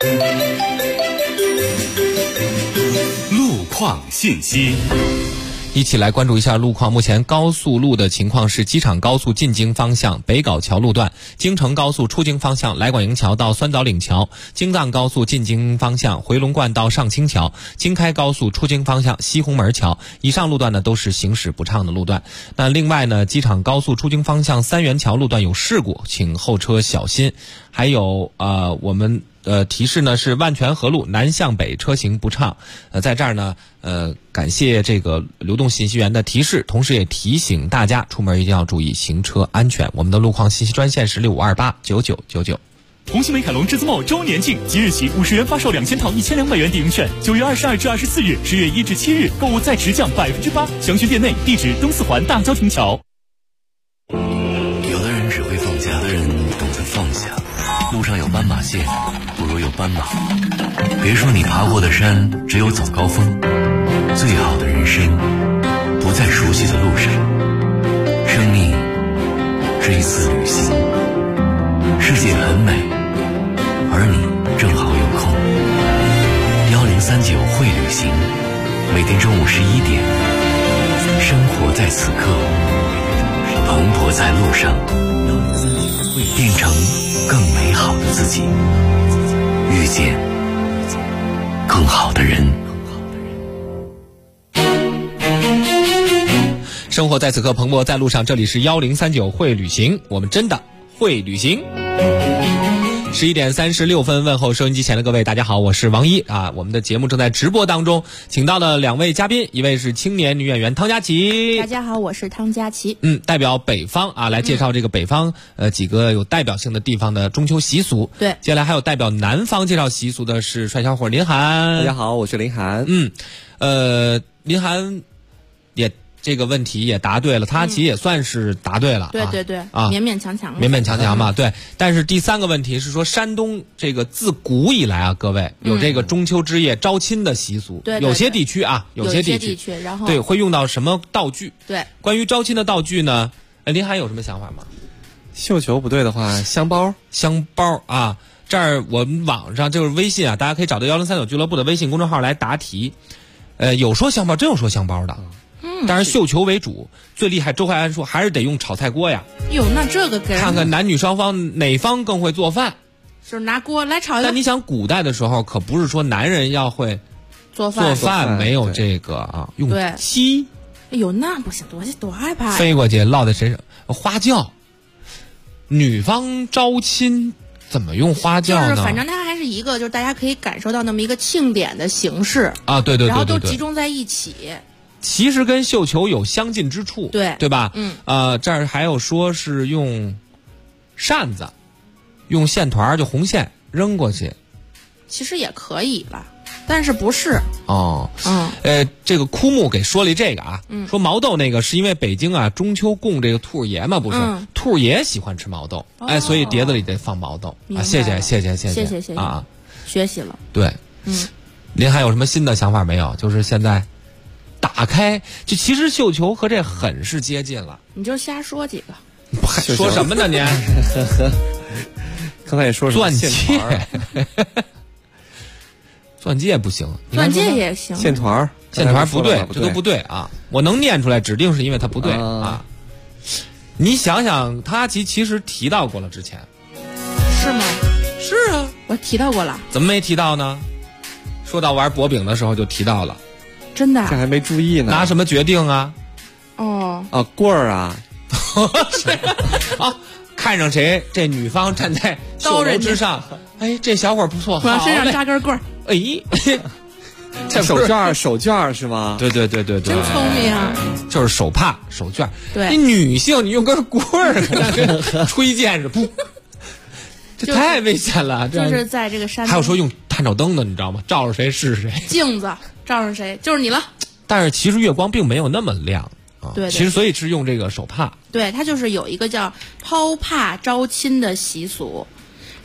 路况信息。 一起来关注一下路况。目前高速路的情况是：机场高速进京方向北碞桥路段，京承高速出京方向来广营桥到酸枣岭桥，京藏高速进京方向回龙观到上清桥，京开高速出京方向西红门桥。以上路段呢都是行驶不畅的路段。那另外呢，机场高速出京方向三元桥路段有事故，请后车小心。还有我们提示呢是万泉河路南向北车行不畅。在这儿呢感谢这个流动信息员的提示，同时也提醒大家出门一定要注意行车安全。我们的路况信息专线是65289999。 红星美凯龙至尊茂周年庆，即日起50元发售2000套1200元抵用券，9月22至24日，10月1至7日购物再直降8%，详询店内，地址东四环大郊亭桥。 有的人只会放假，有的人懂得放下。路上有斑马线，不如有斑马。别说你爬过的山只有早高峰，最好的人生不在熟悉的路上。生命是一次旅行，世界很美，而你正好有空。1039会旅行，每天中午11点，生活在此刻，蓬勃在路上，变成更美好的自己，遇见更好的人。 生活在此刻，蓬勃在路上。这里是1039会旅行，我们真的会旅行。11点36分，问候收音机前的各位，大家好，我是王一啊。我们的节目正在直播当中，请到了2位嘉宾，一位是青年女演员汤佳琪。 大家好，我是汤佳琪。 代表北方啊来介绍这个北方几个有代表性的地方的中秋习俗。 对， 接下来还有代表南方介绍习俗的是帅小伙林涵。 大家好，我是林涵。 林涵也这个问题也答对了，他其实也算是答对了。 对对对啊， 勉勉强强嘛。对，但是第3个问题是说，山东这个自古以来啊，各位有这个中秋之夜招亲的习俗。 对， 有些地区啊， 有些地区， 然后对会用到什么道具？ 对， 关于招亲的道具呢，林涵有什么想法吗？ 绣球不对的话，香包啊。这儿我们网上就是微信啊，大家可以找到1039俱乐部的微信公众号来答题。有说香包，真有说香包的。但是绣球为主，最厉害。周淮安说还是得用炒菜锅呀。 哟，那这个看看男女双方哪方更会做饭， 就是拿锅来炒一个。 但你想，古代的时候可不是说男人要会做饭， 没有这个啊，用漆。 哎呦，那不行，多害怕呀！ 飞过去落在身上，花轿。女方招亲怎么用花轿呢？ 就是反正它还是一个，就是大家可以感受到那么一个庆典的形式啊，对， 然后都集中在一起。 其实跟绣球有相近之处，对吧？这儿还有说是用扇子，用线团就红线扔过去， 其实也可以吧，但是不是哦？这个枯木给说了这个啊，说毛豆那个是因为北京啊中秋供这个兔爷嘛，不是？兔爷喜欢吃毛豆，所以碟子里得放毛豆啊。谢谢啊， 学习了。 对，您还有什么新的想法没有？就是现在。打开，就其实绣球和这很是接近了。 你就瞎说几个， 说什么呢您？ 刚才也说钻戒，钻戒不行， 钻戒也行， 线团不对，这都不对啊！我能念出来，指定是因为它不对啊。你想想，他其实提到过了，之前是吗？ 是啊， 我提到过了， 怎么没提到呢？说到玩薄饼的时候就提到了。 真的、 这还没注意呢。 拿什么决定啊？ 棍儿啊！ 看上谁，这女方站在绣楼之上，哎，这小伙不错， 往身上扎根棍儿， 哎， 这手绢是吗？ 对，真聪明啊！ 就是手帕、手绢。 对， 你女性你用根棍儿，跟吹箭似的，这太危险了。 就是在这个山， 还有说用探照灯的，你知道吗？照着谁是谁。 镜子。照上谁就是你了， 但是其实月光并没有那么亮啊。 对， 其实所以是用这个手帕。 对，它就是有一个叫抛帕招亲的习俗，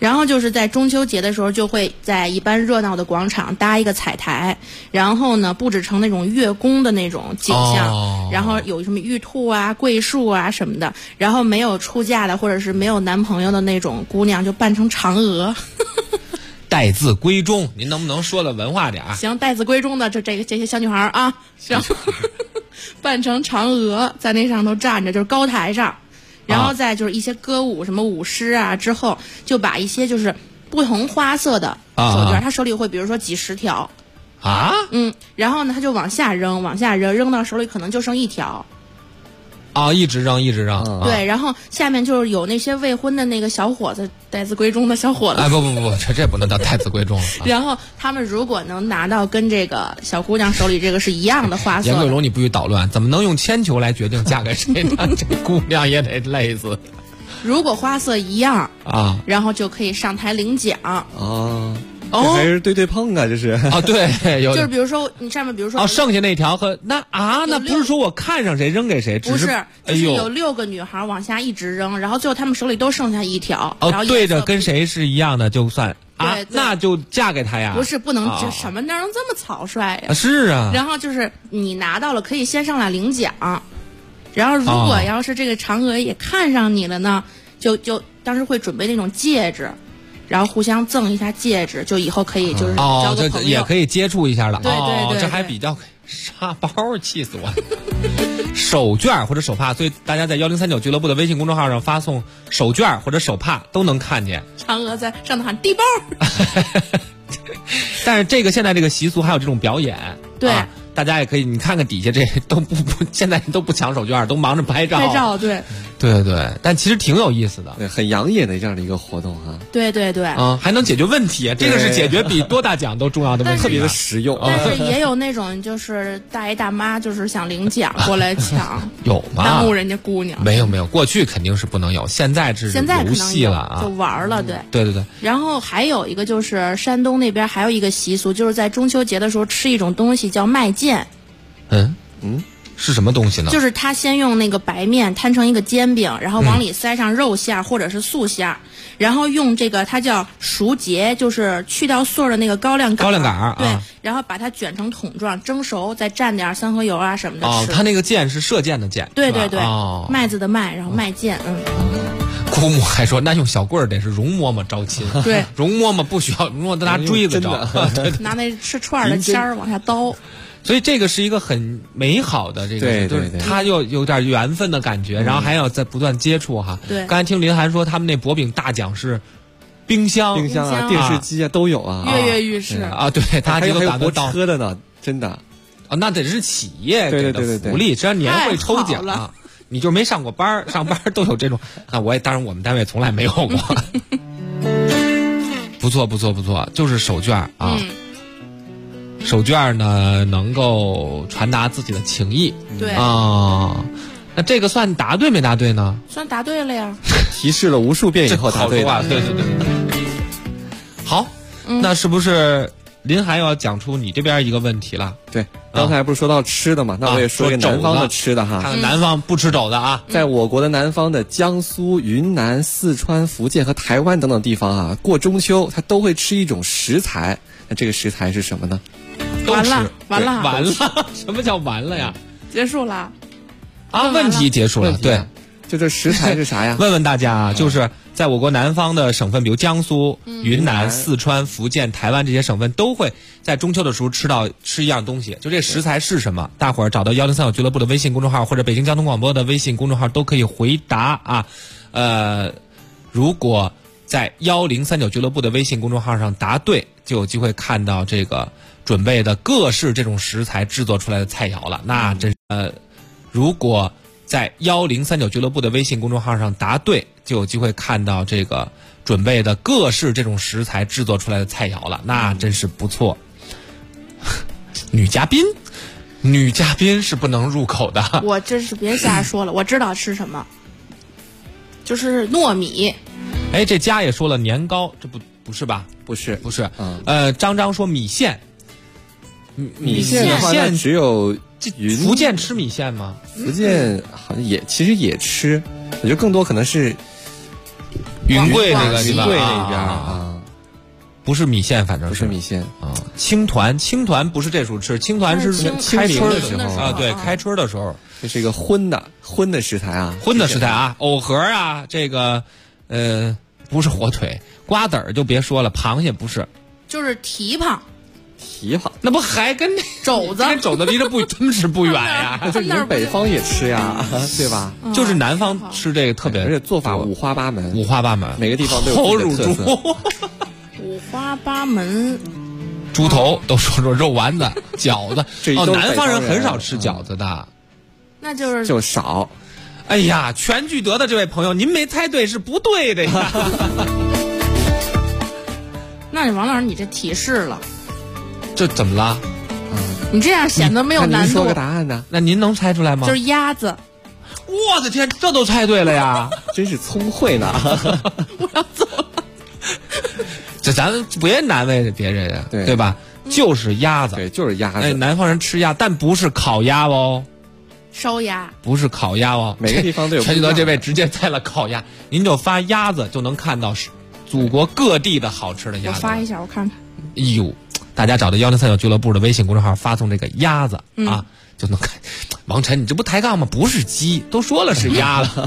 然后就是在中秋节的时候，就会在一般热闹的广场搭一个彩台，然后呢布置成那种月宫的那种景象，然后有什么玉兔啊、桂树啊什么的，然后没有出嫁的或者是没有男朋友的那种姑娘就扮成嫦娥。 待字闺中，您能不能说的文化点？ 行，待字闺中的这些小女孩啊，行，扮成嫦娥在那上头站着，就是高台上。然后再就是一些歌舞，什么舞狮啊，之后就把一些就是不同花色的手绢，他手里会比如说几10条，然后呢他就往下扔，扔到手里可能就剩1条。 一直扔。 对，然后下面就是有那些未婚的那个小伙子，待字闺中的小伙子。 不，这不能叫待字闺中了。 然后他们如果能拿到跟这个小姑娘手里这个是一样的花色， 严桂荣，你不许捣乱，怎么能用铅球来决定嫁给谁呢？这姑娘也得累死。 如果花色一样然后就可以上台领奖这还是对碰啊，这是对， 就是比如说你上面，比如说剩下那条和那不是说我看上谁扔给谁， 不是，就是有6个女孩往下一直扔，然后最后她们手里都剩下1条，然后对着跟谁是一样的就算那就嫁给他呀？ 不是，不能什么哪能这么草率呀？ 是啊。 然后就是你拿到了，可以先上来领奖，然后如果要是这个嫦娥也看上你了呢，就当时会准备那种戒指。然后互相赠一下戒指，就以后可以就是交个朋友， 也可以接触一下了。 对， 这还比较沙包，气死我！手绢或者手帕，所以大家在1039俱乐部的微信公众号上发送手绢或者手帕都能看见。 嫦娥在上头喊地包。 但是现在这个习俗还有这种表演， 对。 大家也可以，你看看底下这都不现在都不抢手绢，都忙着拍照。对，但其实挺有意思的， 对，很养眼的这样的一个活动啊。 对， 还能解决问题，这个是解决比多大奖都重要的问题， 特别的实用。 但是也有那种就是大爷大妈就是想领奖过来抢， 有吗？ 耽误人家姑娘。 没有，过去肯定是不能有，现在是游戏了就玩了， 对。 然后还有一个就是山东那边还有一个习俗，就是在中秋节的时候吃一种东西叫麦饯。 是什么东西呢？ 就是他先用那个白面摊成一个煎饼，然后往里塞上肉馅或者是素馅，然后用这个它叫熟节，就是去掉穗儿的那个高粱杆，对，然后把它卷成筒状蒸熟，再蘸点三合油啊什么的吃。 它那个箭是射箭的箭。 对，麦子的麦，然后麦饯。 姑母还说，那用小棍儿得是容嬷嬷招亲。 对， 容嬷嬷不需要，容嬷嬷拿锥子招， 拿那吃串的签儿往下刀。 所以这个是一个很美好的这个，就是它又有点缘分的感觉，然后还要在不断接触哈。 对， 刚才听林涵说，他们那薄饼大奖是冰箱啊、电视机啊都有啊， 跃跃欲试啊。对，他还有火车的呢，真的那得是企业给的福利，只要年会抽奖，你就没上过班，上班都有这种。那当然我们单位从来没有过。不错，就是手绢啊。手绢呢，能够传达自己的情谊。 对那这个算答对没答对呢？ 算答对了呀。 提示了无数遍以后答对了。对。好，那是不是林涵要讲出你这边一个问题了？ 对，刚才不是说到吃的嘛，那我也说一个南方的吃的哈。 看看南方不吃肘子啊。 在我国的南方的江苏、云南、四川、福建和台湾等等地方啊，过中秋它都会吃一种食材。那这个食材是什么呢？ 完了！ 什么叫完了呀？ 结束了问题结束了。对， 就这食材是啥呀？ 问问大家啊，就是在我国南方的省份，比如江苏、云南、四川、福建、台湾这些省份，都会在中秋的时候吃一样东西。就这食材是什么？大伙儿找到1039俱乐部的微信公众号或者北京交通广播的微信公众号都可以回答啊。如果在1039俱乐部的微信公众号上答对，就有机会看到这个准备的各式这种食材制作出来的菜肴了。那真如果在1039俱乐部的微信公众号上答对，就有机会看到这个准备的各式这种食材制作出来的菜肴了。那真是不错。女嘉宾是不能入口的。 我真是别瞎说了，我知道吃什么，就是糯米。 这家也说了年糕，这不是吧？ 不是。 张说米线。 米线的话，只有福建吃米线吗？ 福建好像其实也吃，我觉得更多可能是云贵这个地方， 云贵那边啊， 不是米线，反正不是米线啊。青团不是这时候吃，青团是开春的时候啊，对，开春的时候。 这是一个荤的食材啊， 藕盒啊，这个不是火腿，瓜子儿就别说了，螃蟹不是， 就是蹄膀， 那不还跟肘子， 跟肘子离着真是不远呀。 这你们北方也吃呀，对吧？ 就是南方吃这个特别， 而且做法五花八门，每个地方都有自己的特色。 五花八门。 猪头都说肉丸子、饺子，南方人很少吃饺子的。 那就是就少， 哎呀，全聚德的这位朋友，您没猜对是不对的呀。 那你王老师，你这提示了， 这怎么了？ 你这样显得没有难度。 您说个答案呢？ 那您能猜出来吗？ 就是鸭子。 我的天，这都猜对了呀！ 真是聪慧呢。 我要走了。 这咱别难为别人呀，对吧？就是鸭子， 对，就是鸭子。 哎，南方人吃鸭，但不是烤鸭哦。 烧鸭不是烤鸭哦， 每个地方都有。 全聚德这位直接猜了烤鸭，您就发鸭子就能看到祖国各地的好吃的鸭子。 我发一下，我看看。 哎呦，大家找到1039俱乐部的微信公众号，发送这个鸭子啊，就能看。王晨，你这不抬杠吗？不是鸡，都说了是鸭了。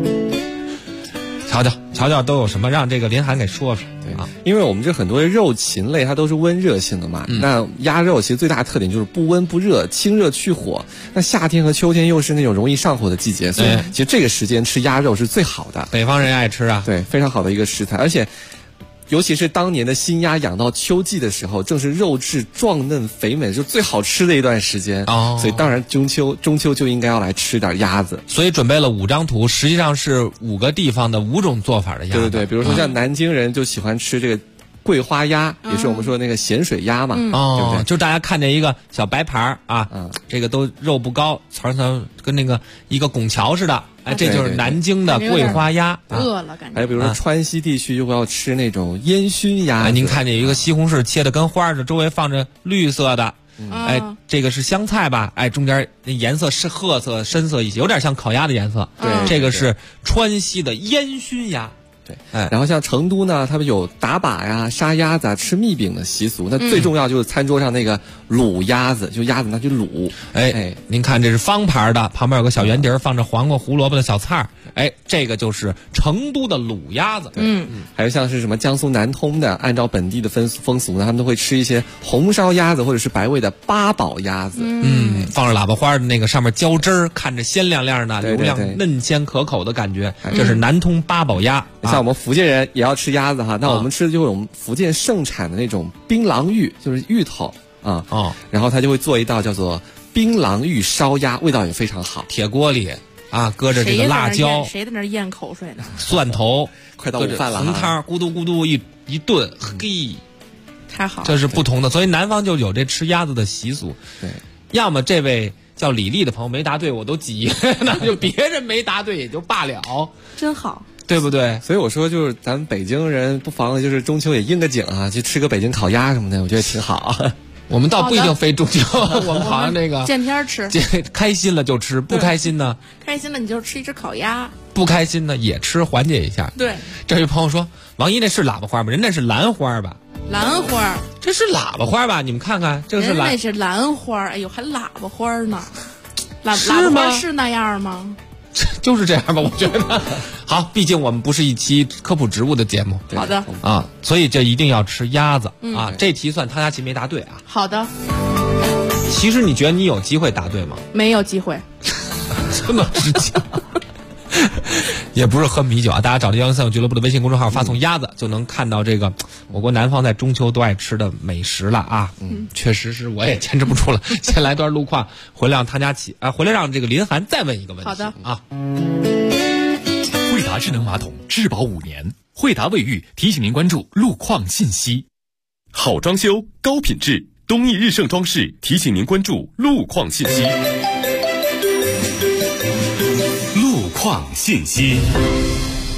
瞧瞧都有什么，让这个林涵给说说。 对啊，因为我们这很多肉禽类它都是温热性的嘛，那鸭肉其实最大的特点就是不温不热，清热去火。那夏天和秋天又是那种容易上火的季节，所以其实这个时间吃鸭肉是最好的。 北方人爱吃啊， 对，非常好的一个食材，而且尤其是当年的新鸭养到秋季的时候，正是肉质壮嫩肥美就最好吃的一段时间哦。所以当然中秋就应该要来吃点鸭子。 所以准备了5张图，实际上是5个地方的5种做法的鸭子。 对，比如说像南京人就喜欢吃这个桂花鸭，也是我们说的那个咸水鸭嘛，对不对？ 就大家看见一个小白盘啊，这个都肉不高，层层跟那个一个拱桥似的。哎，这就是南京的桂花鸭。 饿了感觉。 还有比如说川西地区就会要吃那种烟熏鸭。 哎，您看见一个西红柿切的跟花似的，周围放着绿色的。哎，这个是香菜吧？哎，中间那颜色是褐色、深色一些，有点像烤鸭的颜色。 对， 这个是川西的烟熏鸭。 对，然后像成都呢，他们有打靶呀、杀鸭子、吃蜜饼的习俗。那最重要就是餐桌上那个卤鸭子，就鸭子拿去卤。 哎，您看这是方盘的，旁边有个小圆碟放着黄瓜、胡萝卜的小菜。哎，这个就是成都的卤鸭子。 还有像是什么江苏南通的，按照本地的风俗呢，他们都会吃一些红烧鸭子或者是白味的八宝鸭子。 放着喇叭花的那个上面浇汁儿，看着鲜亮亮的，油亮嫩鲜可口的感觉。这是南通八宝鸭。 像我们福建人也要吃鸭子哈，那我们吃的就是我们福建盛产的那种槟榔芋，就是芋头啊。然后他就会做一道叫做槟榔芋烧鸭，味道也非常好。 铁锅里啊，搁着这个辣椒， 谁在那咽口水呢？ 蒜头， 快到午饭了， 红汤咕嘟咕嘟一炖，嘿， 太好了。 这是不同的，所以南方就有这吃鸭子的习俗。 对， 要么这位叫李丽的朋友没答对，我都急，那就别人没答对也就罢了， 真好。 对不对？ 所以我说，就是咱们北京人不妨就是中秋也应个景啊，去吃个北京烤鸭什么的，我觉得挺好。 我们倒不一定非中秋，我们好像那个见天吃， 开心了就吃，不开心呢？ 开心了你就吃一只烤鸭， 不开心呢也吃，缓解一下。 对， 这位朋友说，王一那是喇叭花吗？人那是兰花吧？ 兰花， 这是喇叭花吧？你们看看，这个是那是兰花，哎呦，还喇叭花呢？喇叭花是那样吗？ 就是这样吧，我觉得。好，毕竟我们不是一期科普植物的节目。 好的啊，所以这一定要吃鸭子啊。这题算汤家琪没答对啊。 好的。 其实你觉得你有机会答对吗？ 没有机会。 这么直接。也不是喝米酒啊，大家找着103俱乐部的微信公众号，发送鸭子就能看到这个我国南方在中秋都爱吃的美食了啊。确实是我也坚持不住了。先来段路况，回来让汤家琪回来让这个林涵再问一个问题。 好的啊。 惠达智能马桶质保5年，惠达卫浴提醒您关注路况信息。好装修高品质，东义日盛装饰提醒您关注路况信息。路况信息。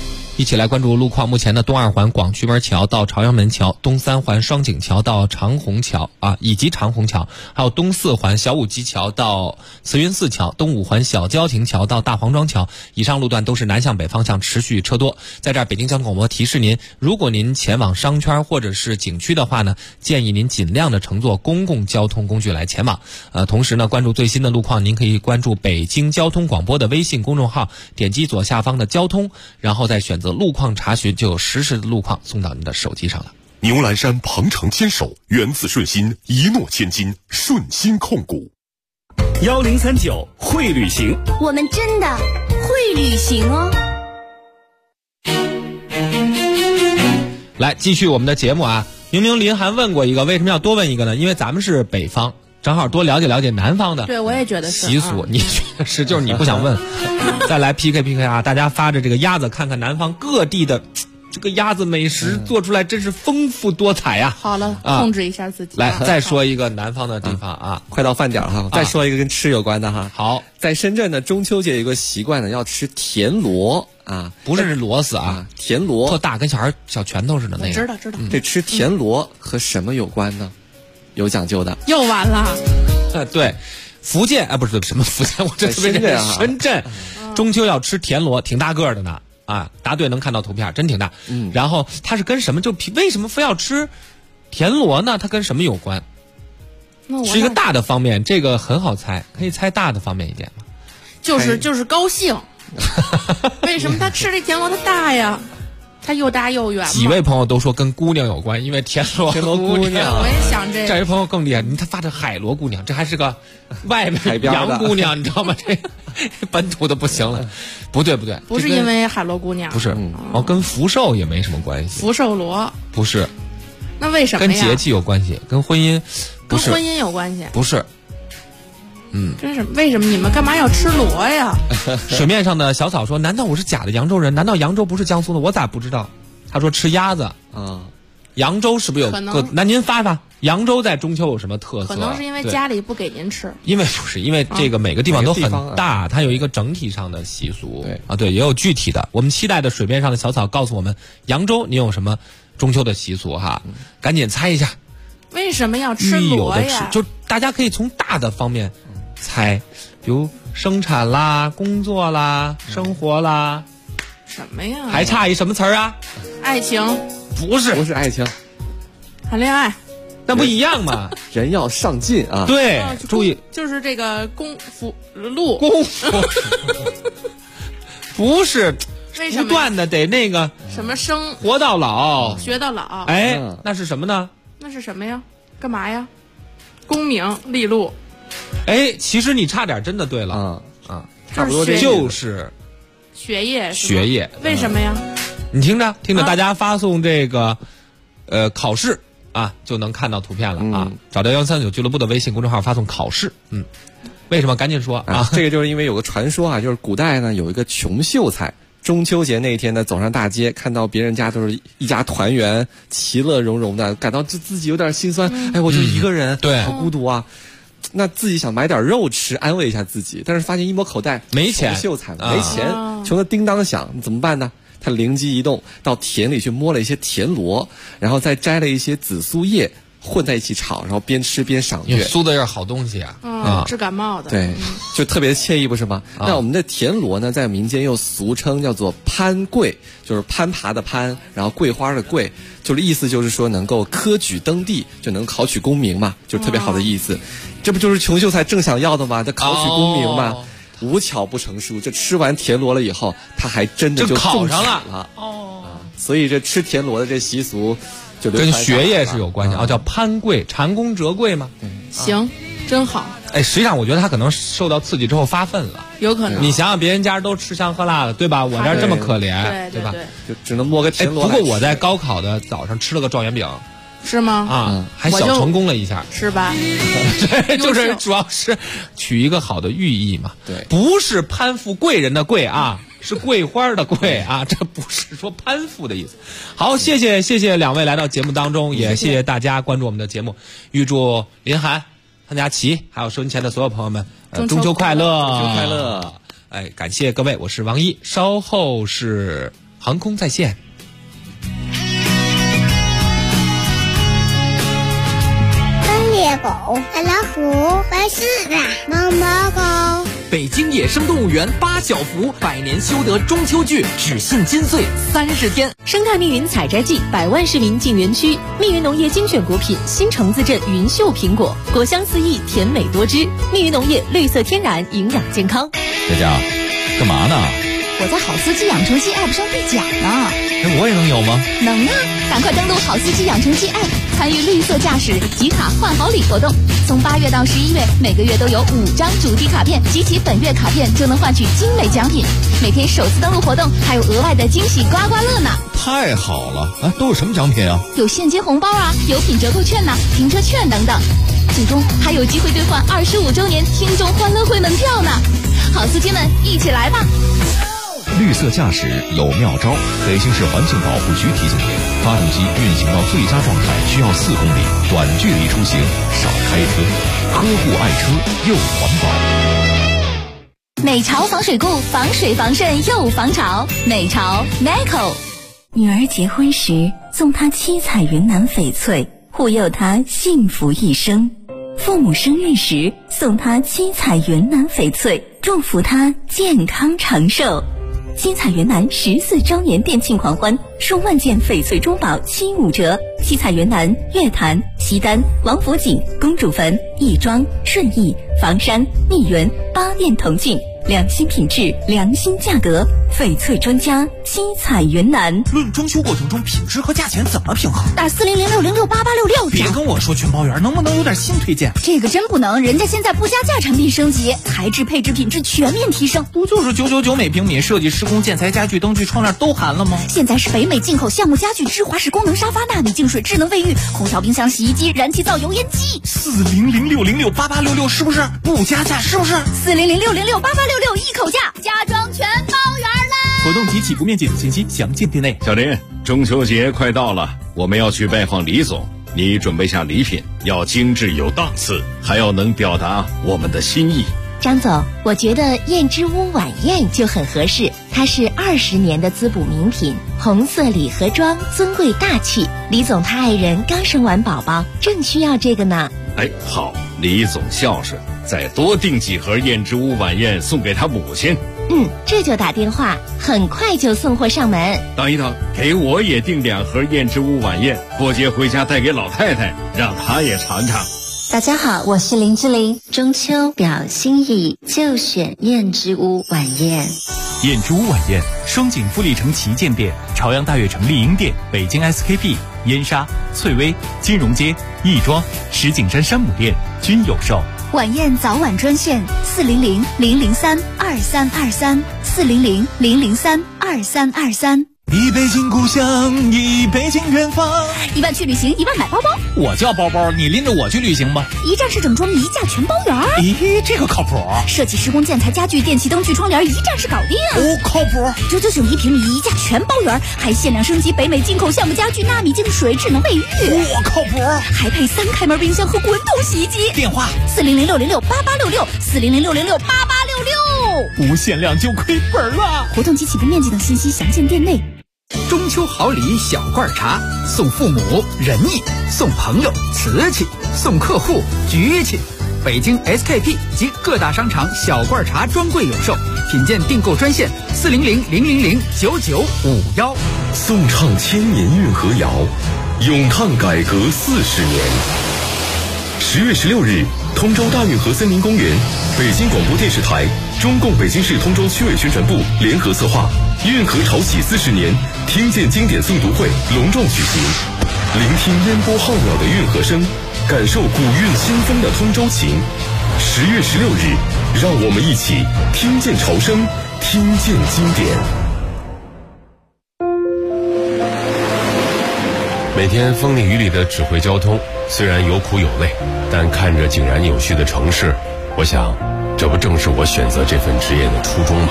一起来关注路况。目前呢，东2环广渠门桥到朝阳门桥，东3环双井桥到长虹桥以及长虹桥，还有东4环小武基桥到慈云寺桥，东5环小郊亭桥到大黄庄桥，以上路段都是南向北方向持续车多。在这儿，北京交通广播提示您，如果您前往商圈或者是景区的话呢，建议您尽量的乘坐公共交通工具来前往。同时呢，关注最新的路况，您可以关注北京交通广播的微信公众号，点击左下方的交通，然后再选择路况查询，就有实时的路况送到您的手机上了。 牛栏山鹏程牵手，源自顺心，一诺千金，顺心控股。 1039会旅行， 我们真的会旅行哦。 来，继续我们的节目啊。明明林涵问过一个，为什么要多问一个呢？因为咱们是北方，正好多了解了解南方的。 对，我也觉得是习俗。你觉得是？就是你不想问。再来 PK 啊！大家发着这个鸭子，看看南方各地的这个鸭子美食做出来真是丰富多彩呀。 好了，控制一下自己。 来，再说一个南方的地方啊， 快到饭点了哈。再说一个跟吃有关的哈。 好， 在深圳呢，中秋节有一个习惯呢，要吃田螺啊， 不是螺丝啊， 田螺特大，跟小拳头似的那个。 知道。 这吃田螺和什么有关呢？有讲究的。 又完了。 对，福建不是什么福建，我这特别认识。深圳中秋要吃田螺，挺大个的呢。答对能看到图片，真挺大。然后它是跟什么？就为什么非要吃田螺呢？它跟什么有关？是一个大的方面，这个很好猜，可以猜大的方面一点吗？ 就是高兴。为什么他吃这田螺它大呀？它又大又圆。 几位朋友都说跟姑娘有关，因为田螺姑娘。 我也想这个。 这位朋友更厉害，他发的海螺姑娘，这还是个外面洋姑娘，你知道吗？这本土的不行了。不对， 不是因为海螺姑娘， 不是，跟福寿也没什么关系。 福寿螺不是， 那为什么呀？ 跟节气有关系，跟婚姻不是， 跟婚姻有关系， 不是。 真是为什么你们干嘛要吃螺呀？ 水面上的小草说：“难道我是假的扬州人？难道扬州不是江苏的？我咋不知道？”他说吃鸭子啊。扬州是不是有个？那您发一发，扬州在中秋有什么特色？ 可能是因为家里不给您吃。 因为不是，因为这个每个地方都很大，它有一个整体上的习俗。对，也有具体的。我们期待的水面上的小草告诉我们，扬州你有什么中秋的习俗哈？赶紧猜一下。 为什么要吃螺呀？ 就大家可以从大的方面猜，比如生产啦、工作啦、生活啦。 什么呀？ 还差一什么词儿啊？ 爱情。 不是爱情， 谈恋爱， 那不一样吗？ 人要上进啊！ 对，注意， 就是这个功夫路， 不是， 为什么不断的得那个什么生活到老， 学到老？ 那是什么呢？ 那是什么呀？干嘛呀？功名利禄。 其实你差点真的对了差不多就是学业。 为什么呀？ 你听着，大家发送这个考试啊，就能看到图片了啊。找到139俱乐部的微信公众号发送考试。为什么？赶紧说啊！ 这个就是因为有个传说啊，就是古代呢有一个穷秀才，中秋节那天呢走上大街，看到别人家都是一家团圆，其乐融融的，感到自己有点心酸。我就一个人， 对， 好孤独啊。那自己想买点肉吃，安慰一下自己，但是发现一摸口袋没钱， 秀才没钱，穷得叮当响，怎么办呢？他灵机一动，到田里去摸了一些田螺，然后再摘了一些紫苏叶混在一起炒，然后边吃边赏月。 苏的是好东西啊， 治感冒的。 对，就特别惬意，不是吗？那我们的田螺呢，在民间又俗称叫做攀桂，就是攀爬的攀，然后桂花的桂，就是意思就是说能够科举登第，就能考取功名嘛，就是特别好的意思。这不就是穷秀才正想要的吗？这考取功名嘛。无巧不成书，这吃完田螺了以后，他还真的就考上了所以这吃田螺的这习俗就跟学业是有关系叫攀桂，蟾宫折桂嘛。 行，真好。 实际上我觉得他可能受到刺激之后发奋了， 有可能。 你想想别人家都吃香喝辣的，对吧？我这儿这么可怜， 对吧？ 就只能摸个田螺。 不过我在高考的早上吃了个状元饼。 是吗？ 还小成功了一下， 是吧？ 对，就是主要是取一个好的寓意嘛。 对， 不是攀附贵人的贵啊，是桂花的桂啊，这不是说攀附的意思。好，谢谢两位来到节目当中，也谢谢大家关注我们的节目。预祝林涵、潘佳琪还有收音前的所有朋友们中秋快乐！ 中秋快乐！ 感谢各位，我是王一，稍后是航空在线。 猎狗、大老虎、白狮子、毛毛狗。 北京野生动物园八小福百年修得中秋剧，只信金穗30天。 生态密云采摘季，100万市民进园区。密云农业精选果品新城自镇云秀苹果，果香四溢，甜美多汁。密云农业绿色天然，营养健康。 佳佳，干嘛呢？ 我在好司机养成记 App 上兑奖呢。 我也能有吗？ 能啊！赶快登录好司机养成记 App， 参与绿色驾驶集卡换好礼活动。从8月到11月，每个月都有5张主题卡片，集齐本月卡片就能换取精美奖品。每天首次登录活动还有额外的惊喜刮刮乐呢！ 太好了！都有什么奖品啊？ 有现金红包啊，有品折扣券呐，停车券等等。最终还有机会兑换25周年听众欢乐会门票呢！好司机们，一起来吧！ 绿色驾驶有妙招，北京市环境保护局提醒您：发动机运行到最佳状态需要4公里，短距离出行少开车，呵护爱车又环保。 美潮防水固，防水防渗又防潮。美潮 Neco。 女儿结婚时送她七彩云南翡翠，护佑她幸福一生；父母生日时送她七彩云南翡翠，祝福她健康长寿。七彩云南14周年店庆狂欢，数万件翡翠珠宝75折。七彩云南、月坛、西单、王府井、公主坟、亦庄、顺义、房山、密云8店同庆，良心品质，良心价格，翡翠专家七彩云南。 论装修过程中品质和价钱怎么平衡？ 打4006068866。 别跟我说全包圆，能不能有点新推荐？ 这个真不能，人家现在不加价产品升级，材质配置品质全面提升。 不就是999每平米，设计施工建材家具灯具窗帘都含了吗？ 现在是北美进口项目家具，芝华士功能沙发，纳米净水智能卫浴，空调冰箱洗衣机，燃气灶油烟机。 4006068866是不是不加价？是不是 4006068866一口价，家装全包圆啦！ 活动及起步面积等信息详见店内。 小林，中秋节快到了，我们要去拜访李总，你准备下礼品，要精致有档次，还要能表达我们的心意。 张总，我觉得燕之屋晚宴就很合适，它是20年的滋补名品，红色礼盒装，尊贵大气。李总他爱人刚生完宝宝，正需要这个呢。 哎，好，李总孝顺，再多订几盒燕之屋晚宴送给他母亲。 这就打电话，很快就送货上门。 等一等，给我也订2盒燕之屋晚宴，过节回家带给老太太，让她也尝尝。 大家好，我是林志玲。中秋表心意，就选燕之屋晚宴。 燕之屋晚宴，双井富力城旗舰店、朝阳大悦城丽婴店、北京 SKP、燕莎、翠微、金融街、亦庄、石景山山姆店均有售。 晚宴早晚专线400-003-2323，400-003-2323。 一北京故乡，一北京远方。 1万去旅行，1万买包包。 我叫包包，你拎着我去旅行吧。 一站式整装，一价全包圆。 咦，这个靠谱。 设计施工建材家具电器灯具窗帘，一站式搞定。 靠谱。 999一平米，一价全包圆，还限量升级北美进口项目家具，纳米净水智能卫浴。 靠谱。 还配3开门冰箱和滚筒洗衣机。 电话 40006068866，40006068866。 不限量就亏本了。 活动及起步面积等信息详见店内。 中秋好礼小罐茶，送父母仁义，送朋友瓷器，送客户局气。北京 SKP 及各大商场小罐茶专柜有售，品鉴订购专线400-000-9951。 颂唱千年运河谣，咏叹改革40年。10月16日，通州大运河森林公园，北京广播电视台、中共北京市通州区委宣传部联合策划运河潮起40年听见经典诵读会隆重举行，聆听烟波浩渺的运河声，感受古韵新风的通州情。10月16日，让我们一起听见潮声，听见经典。 每天风里雨里的指挥交通，虽然有苦有累，但看着井然有序的城市，我想这不正是我选择这份职业的初衷吗？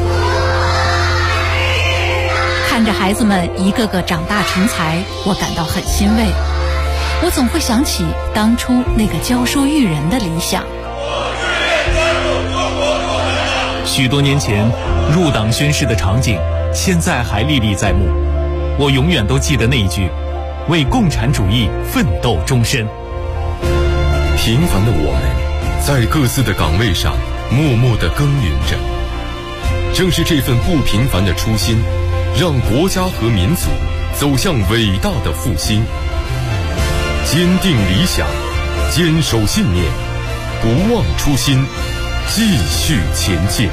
看着孩子们一个个长大成才，我感到很欣慰。我总会想起当初那个教书育人的理想。 许多年前，入党宣誓的场景现在还历历在目。我永远都记得那一句：为共产主义奋斗终身。 平凡的我们，在各自的岗位上默默地耕耘着。正是这份不平凡的初心，让国家和民族走向伟大的复兴。坚定理想，坚守信念，不忘初心，继续前进。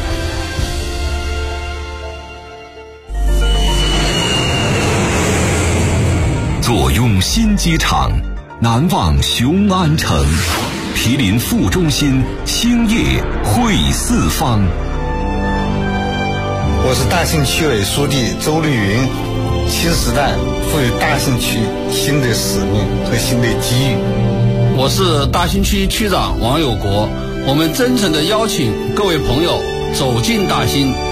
坐拥新机场，难忘雄安城，毗邻副中心，兴业汇四方。 我是大兴区委书记周绿云。新时代赋予大兴区新的使命和新的机遇。 我是大兴区区长王有国。我们真诚地邀请各位朋友走进大兴，